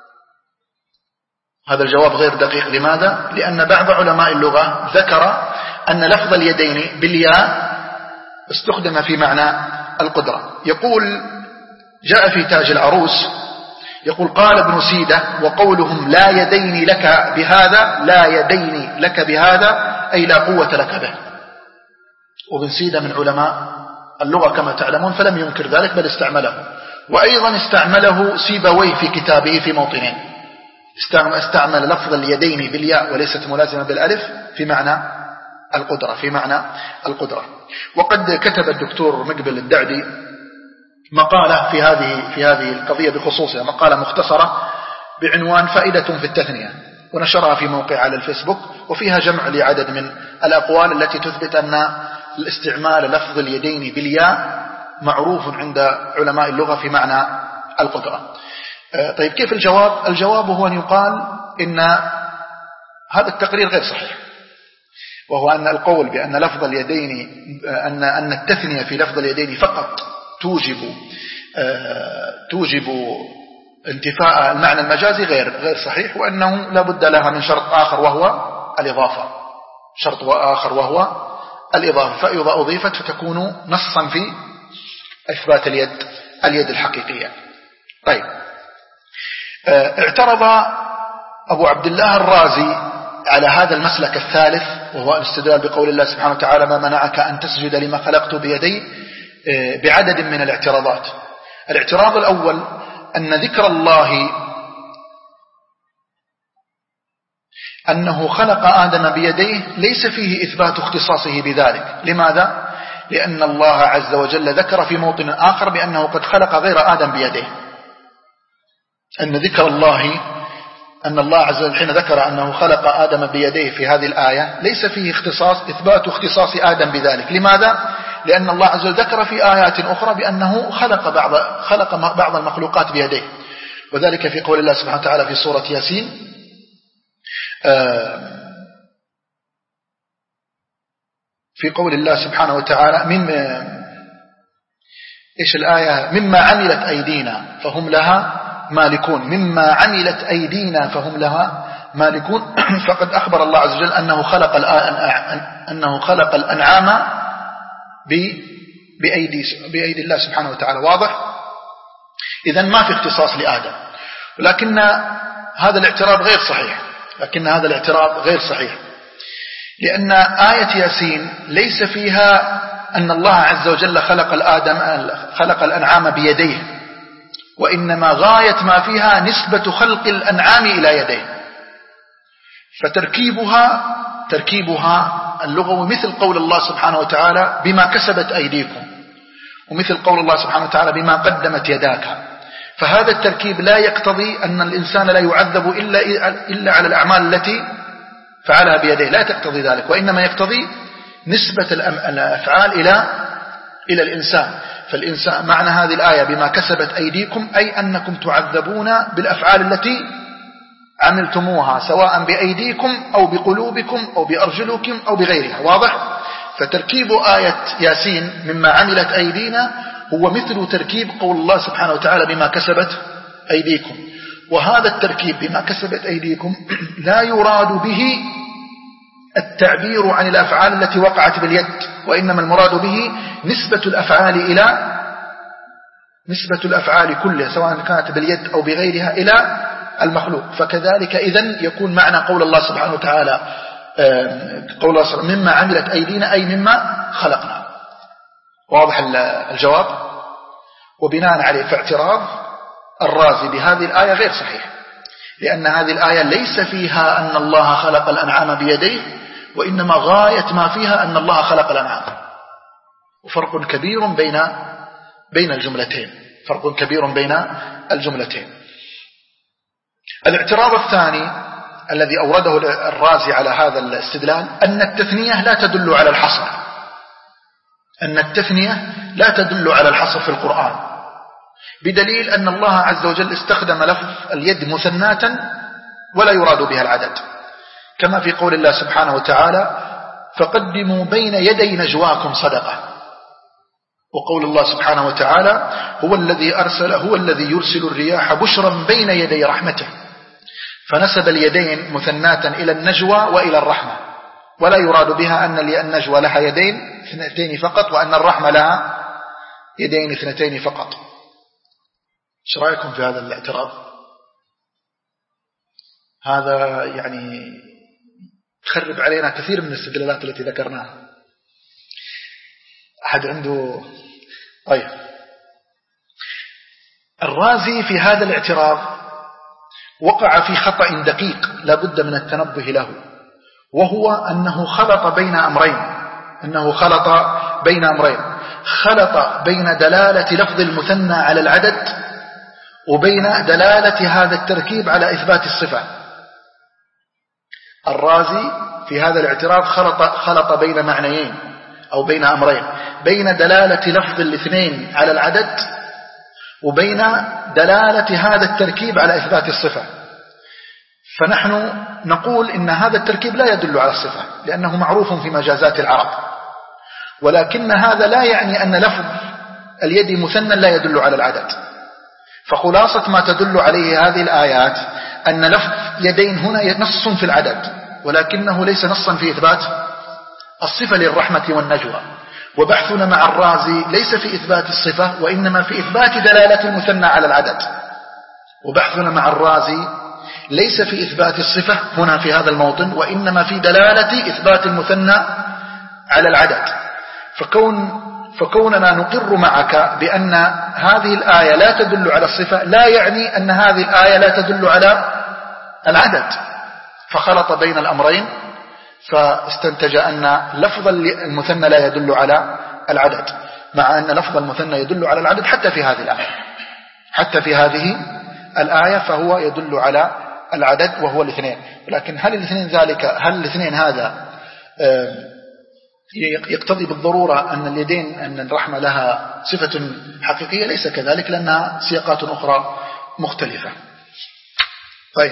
هذا الجواب غير دقيق. لماذا؟ لأن بعض علماء اللغة ذكر أن لفظ اليدين بالياء استخدم في معنى القدرة. يقول جاء في تاج العروس، يقول: قال ابن سيدة: وقولهم لا يدين لك بهذا، لا يدين لك بهذا أي لا قوة لك به. وابن سيدة من علماء اللغة كما تعلمون، فلم ينكر ذلك بل استعمله. وأيضا استعمله سيبويه في كتابه في موطنين، استعمل لفظ اليدين بالياء وليست ملازمة بالألف في معنى القدرة، في معنى القدرة. وقد كتب الدكتور مقبل الدعدي مقالة في هذه في هذه القضية بخصوصها، مقالة مختصرة بعنوان فائدة في التثنية، ونشرها في موقع على الفيسبوك، وفيها جمع لعدد من الأقوال التي تثبت أن الاستعمال لفظ اليدين بالياء معروف عند علماء اللغة في معنى القدرة. طيب كيف الجواب؟ الجواب هو أن يقال إن هذا التقرير غير صحيح، وهو أن القول بأن لفظ اليدين أن أن التثنية في لفظ اليدين فقط توجب توجب انتفاء المعنى المجازي غير غير صحيح، وأنه لا بد لها من شرط آخر وهو الإضافة، شرط آخر وهو الإضافة، فإذا أضيفت فتكون نصا في إثبات اليد اليد الحقيقية. طيب، اعترض أبو عبد الله الرازي على هذا المسلك الثالث، وهو الاستدلال بقول الله سبحانه وتعالى: ما منعك أن تسجد لما خلقت بيدي، بعدد من الاعتراضات. الاعتراض الأول أن ذكر الله أنه خلق آدم بيديه ليس فيه إثبات اختصاصه بذلك. لماذا؟ لأن الله عز وجل ذكر في موطن آخر بأنه قد خلق غير آدم بيديه. أن ذكر الله أن الله عز وجل حين ذكر أنه خلق آدم بيديه في هذه الآية ليس فيه اختصاص إثبات اختصاص آدم بذلك. لماذا؟ لأن الله عز وجل ذكر في آيات أخرى بأنه خلق بعض خلق بعض المخلوقات بيديه، وذلك في قول الله سبحانه وتعالى في سورة ياسين: في قول الله سبحانه وتعالى من إيش الآية؟ مما عملت أيدينا فهم لها مالكون، مما عملت أيدينا فهم لها مالكون. فقد أخبر الله عز وجل أنه خلق أنه خلق الأنعام بأيدي بأيدي الله سبحانه وتعالى. واضح؟ إذن ما في اختصاص لآدم. ولكن هذا الاعتراض غير صحيح، لكن هذا الاعتراض غير صحيح لأن آية ياسين ليس فيها أن الله عز وجل خلق الآدم خلق الأنعام بيديه، وإنما غاية ما فيها نسبة خلق الأنعام إلى يديه، فتركيبها تركيبها اللغوي مثل قول الله سبحانه وتعالى: بما كسبت أيديكم، ومثل قول الله سبحانه وتعالى: بما قدمت يداك. فهذا التركيب لا يقتضي أن الإنسان لا يعذب إلا, إلا على الأعمال التي فعلها بيديه، لا تقتضي ذلك، وإنما يقتضي نسبة الأفعال إلى إلى الإنسان. فالإنسان معنى هذه الآية بما كسبت أيديكم أي أنكم تعذبون بالأفعال التي عملتموها، سواء بأيديكم أو بقلوبكم أو بأرجلكم أو بغيرها. واضح؟ فتركيب آية ياسين مما عملت أيدينا هو مثل تركيب قول الله سبحانه وتعالى بما كسبت أيديكم. وهذا التركيب بما كسبت أيديكم لا يراد به التعبير عن الأفعال التي وقعت باليد، وإنما المراد به نسبة الأفعال إلى نسبة الأفعال كلها سواء كانت باليد أو بغيرها إلى المخلوق. فكذلك إذن يكون معنى قول الله سبحانه وتعالى قول الله مما عملت أيدينا أي مما خلقنا. واضح الجواب؟ وبناء عليه فاعتراض الرازي بهذه الآية غير صحيح، لأن هذه الآية ليس فيها أن الله خلق الأنعام بيديه، وإنما غاية ما فيها أن الله خلق الأنعام، وفرق كبير بين بين الجملتين فرق كبير بين الجملتين. الاعتراض الثاني الذي أورده الرازي على هذا الاستدلال أن التثنية لا تدل على الحصر أن التثنية لا تدل على الحصر في القرآن، بدليل أن الله عز وجل استخدم لفظ اليد مثناة ولا يراد بها العدد، كما في قول الله سبحانه وتعالى فقدموا بين يدي نجواكم صدقة، وقول الله سبحانه وتعالى هو الذي أرسل هو الذي يرسل الرياح بشرا بين يدي رحمته، فنسب اليدين مثناة إلى النجوى وإلى الرحمة، ولا يراد بها أن النجوى لها يدين اثنتين فقط وأن الرحمة لها يدين اثنتين فقط. ايش رأيكم في هذا الاعتراض؟ هذا يعني تخرب علينا كثير من الاستدلالات التي ذكرناها. أحد عنده؟ طيب، الرازي في هذا الاعتراض وقع في خطأ دقيق لا بد من التنبه له، وهو أنه خلط بين أمرين أنه خلط بين أمرين خلط بين دلالة لفظ المثنى على العدد وبين دلالة هذا التركيب على إثبات الصفة. الرازي في هذا الاعتراض خلط, خلط بين معنيين أو بين أمرين، بين دلالة لفظ الاثنين على العدد وبين دلالة هذا التركيب على إثبات الصفة. فنحن نقول إن هذا التركيب لا يدل على الصفة لأنه معروف في مجازات العرب، ولكن هذا لا يعني أن لفظ اليد مثنى لا يدل على العدد. فخلاصة ما تدل عليه هذه الآيات أن لفظ يدين هنا نص في العدد، ولكنه ليس نصا في إثبات الصفة للرحمة والنجوى. وبحثنا مع الرازي ليس في إثبات الصفة وإنما في إثبات دلالة المثنى على العدد. وبحثنا مع الرازي ليس في إثبات الصفة هنا في هذا الموطن، وإنما في دلالة إثبات المثنى على العدد. فكون فكوننا نقر معك بأن هذه الآية لا تدل على الصفة لا يعني أن هذه الآية لا تدل على العدد، فخلط بين الأمرين فاستنتج أن لفظ المثنى لا يدل على العدد، مع أن لفظ المثنى يدل على العدد حتى في هذه الآية حتى في هذه الآية فهو يدل على العدد وهو الاثنين. ولكن هل الاثنين ذلك هل الاثنين هذا يقتضي بالضرورة أن اليدين أن الرحمة لها صفة حقيقية؟ ليس كذلك لأنها سياقات أخرى مختلفة. طيب،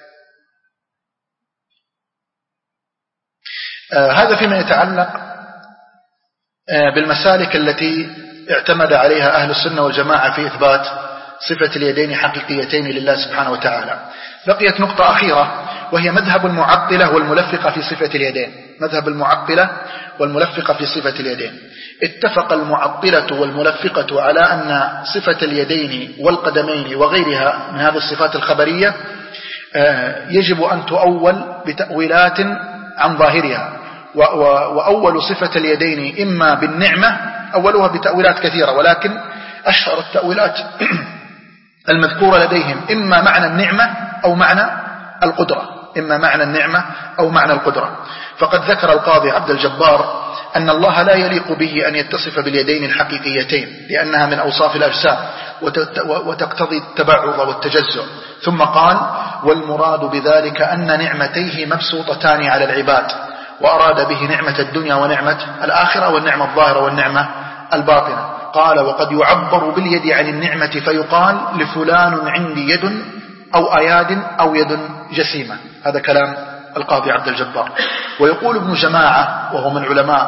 آه هذا فيما يتعلق آه بالمسالك التي اعتمد عليها أهل السنة والجماعة في إثبات صفة اليدين حقيقيتين لله سبحانه وتعالى. بقيت نقطة أخيرة وهي مذهب المعطلة والملفقة في صفة اليدين. مذهب المعطلة والملفقة في صفة اليدين. اتفق المعطلة والملفقة على أن صفة اليدين والقدمين وغيرها من هذه الصفات الخبرية يجب أن تؤول بتأويلات عن ظاهرها. وأول صفة اليدين إما بالنعمة، أولها بتأويلات كثيرة، ولكن أشهر التأويلات المذكورة لديهم إما معنى النعمة أو معنى القدرة إما معنى النعمة أو معنى القدرة. فقد ذكر القاضي عبد الجبار أن الله لا يليق به أن يتصف باليدين الحقيقيتين لأنها من أوصاف الأجسام وتقتضي التبعض والتجزع. ثم قال: والمراد بذلك أن نعمتيه مبسوطتان على العباد، وأراد به نعمة الدنيا ونعمة الآخرة، والنعمة الظاهرة والنعمة الباطنة. قال: وقد يعبر باليد عن النعمة فيقال لفلان عندي يد أو أياد أو يد جسيمة. هذا كلام القاضي عبد الجبار. ويقول ابن جماعة وهو من علماء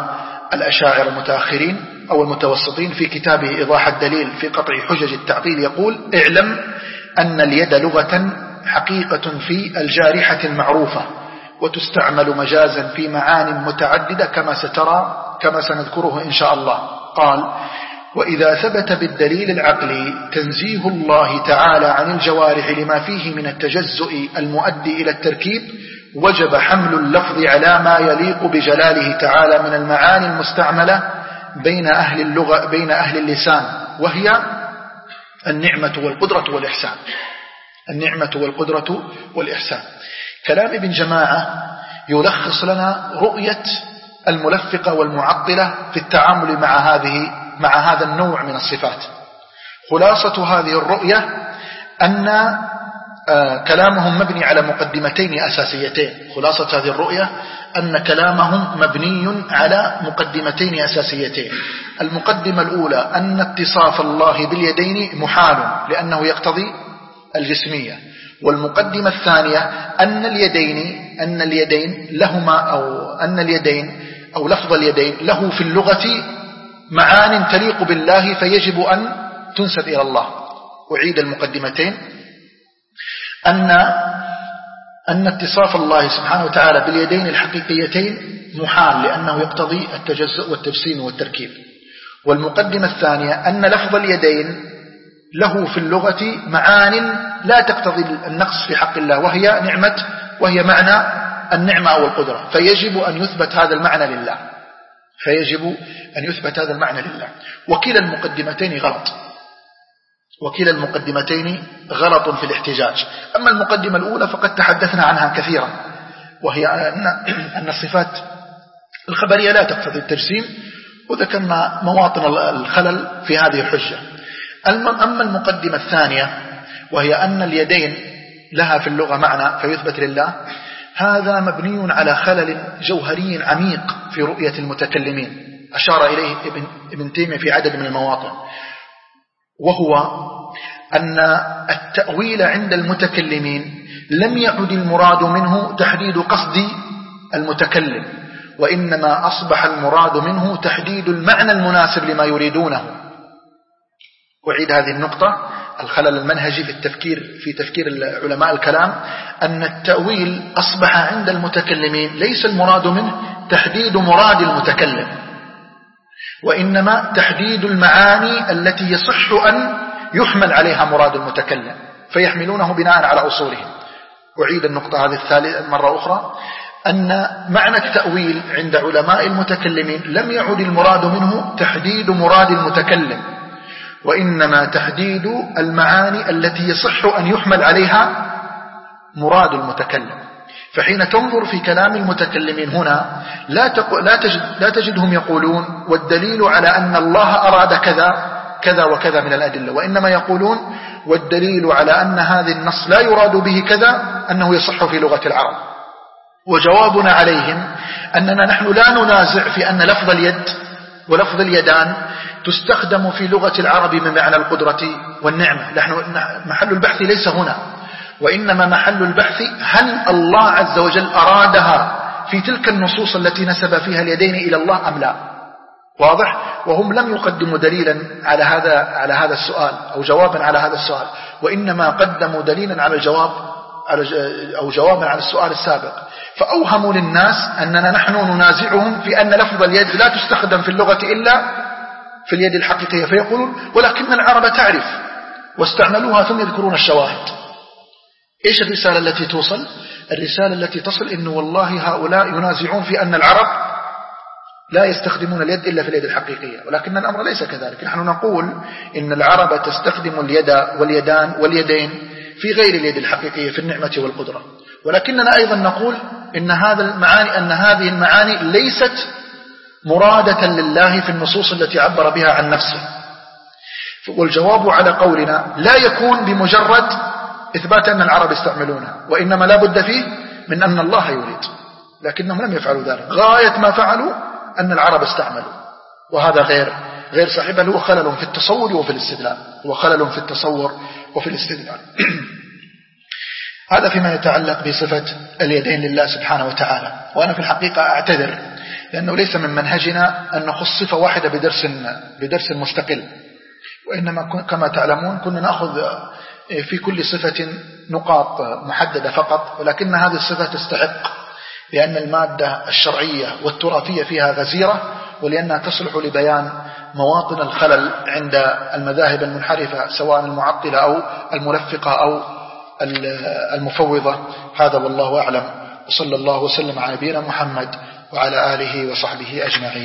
الأشاعرة المتأخرين أو المتوسطين في كتابه إيضاح الدليل في قطع حجج التعطيل يقول: اعلم أن اليد لغة حقيقة في الجارحة المعروفة، وتستعمل مجازا في معان متعددة كما سترى كما سنذكره إن شاء الله. قال: وإذا ثبت بالدليل العقلي تنزيه الله تعالى عن الجوارح لما فيه من التجزؤ المؤدي إلى التركيب، وجب حمل اللفظ على ما يليق بجلاله تعالى من المعاني المستعملة بين أهل اللغة بين أهل اللسان، وهي النعمة والقدرة والإحسان. النعمة والقدرة والإحسان. كلام ابن جماعة يلخص لنا رؤية الملفقة والمعطلة في التعامل مع هذه مع هذا النوع من الصفات. خلاصة هذه الرؤية أن آه كلامهم مبني على مقدمتين أساسيتين. خلاصة هذه الرؤية أن كلامهم مبني على مقدمتين أساسيتين. المقدمة الأولى أن اتصاف الله باليدين محال لأنه يقتضي الجسمية. والمقدمة الثانية أن اليدين أن اليدين لهما أو أن اليدين أو لفظ اليدين له في اللغة معان تليق بالله فيجب أن تنسب إلى الله. أعيد المقدمتين: أن أن اتصاف الله سبحانه وتعالى باليدين الحقيقيتين محال لأنه يقتضي التجزؤ والتجسيم والتركيب. والمقدمة الثانية أن لفظ اليدين له في اللغة معان لا تقتضي النقص في حق الله، وهي نعمة وهي معنى النعمة أو القدرة، فيجب أن يثبت هذا المعنى لله فيجب أن يثبت هذا المعنى لله. وكلا المقدمتين غلط وكلا المقدمتين غلط في الاحتجاج. أما المقدمة الأولى فقد تحدثنا عنها كثيرا، وهي أن أن الصفات الخبرية لا تقتضي التجسيم، وذكرنا مواطن الخلل في هذه الحجة. أما المقدمة الثانية وهي أن اليدين لها في اللغة معنى فيثبت لله، هذا مبني على خلل جوهري عميق في رؤية المتكلمين أشار إليه ابن, ابن تيمية في عدد من المواطن، وهو أن التأويل عند المتكلمين لم يعد المراد منه تحديد قصد المتكلم، وإنما أصبح المراد منه تحديد المعنى المناسب لما يريدونه. أعيد هذه النقطة: الخلل المنهجي في التفكير في تفكير علماء الكلام أن التأويل أصبح عند المتكلمين ليس المراد منه تحديد مراد المتكلم، وإنما تحديد المعاني التي يصح أن يحمل عليها مراد المتكلم، فيحملونه بناء على أصولهم. أعيد النقطة هذه الثالثة مرة أخرى: أن معنى التأويل عند علماء المتكلمين لم يعد المراد منه تحديد مراد المتكلم، وإنما تحديد المعاني التي يصح أن يحمل عليها مراد المتكلم. فحين تنظر في كلام المتكلمين هنا لا, لا, تجد لا تجدهم يقولون والدليل على أن الله أراد كذا كذا وكذا من الأدلة، وإنما يقولون والدليل على أن هذا النص لا يراد به كذا أنه يصح في لغة العرب. وجوابنا عليهم أننا نحن لا ننازع في أن لفظ اليد ولفظ اليدان تستخدم في لغة العرب من معنى القدرة والنعمة. نحن محل البحث ليس هنا، وإنما محل البحث هل الله عز وجل أرادها في تلك النصوص التي نسب فيها اليدين إلى الله أم لا. واضح؟ وهم لم يقدموا دليلا على هذا على هذا السؤال أو جوابا على هذا السؤال، وإنما قدموا دليلا على الجواب أو جوابا على السؤال السابق، فأوهموا للناس أننا نحن ننازعهم في أن لفظ اليد لا تستخدم في اللغة إلا في اليد الحقيقية، فيقولون ولكن العرب تعرف واستعملوها ثم يذكرون الشواهد. إيش الرسالة التي توصل؟ الرسالة التي تصل إنه والله هؤلاء ينازعون في أن العرب لا يستخدمون اليد إلا في اليد الحقيقية، ولكن الأمر ليس كذلك. نحن نقول إن العرب تستخدم اليد واليدان واليدين في غير اليد الحقيقية في النعمة والقدرة، ولكننا أيضا نقول إن هذا المعاني أن هذه المعاني ليست مرادة لله في النصوص التي عبر بها عن نفسه. والجواب على قولنا لا يكون بمجرد إثبات أن العرب يستعملونها، وإنما لا بد فيه من أن الله يريد، لكنهم لم يفعلوا ذلك. غاية ما فعلوا أن العرب استعملوا، وهذا غير غير صحيح، بل هو خلل في التصور وفي الاستدلال، هو خلل في التصور وفي الاستدلال. هذا فيما يتعلق بصفة اليدين لله سبحانه وتعالى. وأنا في الحقيقة أعتذر لأنه ليس من منهجنا أن نخص صفة واحدة بدرس بدرس مستقل، وإنما كما تعلمون كنا نأخذ في كل صفة نقاط محددة فقط، ولكن هذه الصفة تستحق لأن المادة الشرعية والتراثية فيها غزيرة، ولأنها تصلح لبيان مواطن الخلل عند المذاهب المنحرفة سواء المعطلة أو المرفقة أو المفوضة. هذا والله أعلم، وصلى الله وسلم على نبينا محمد وعلى آله وصحبه أجمعين.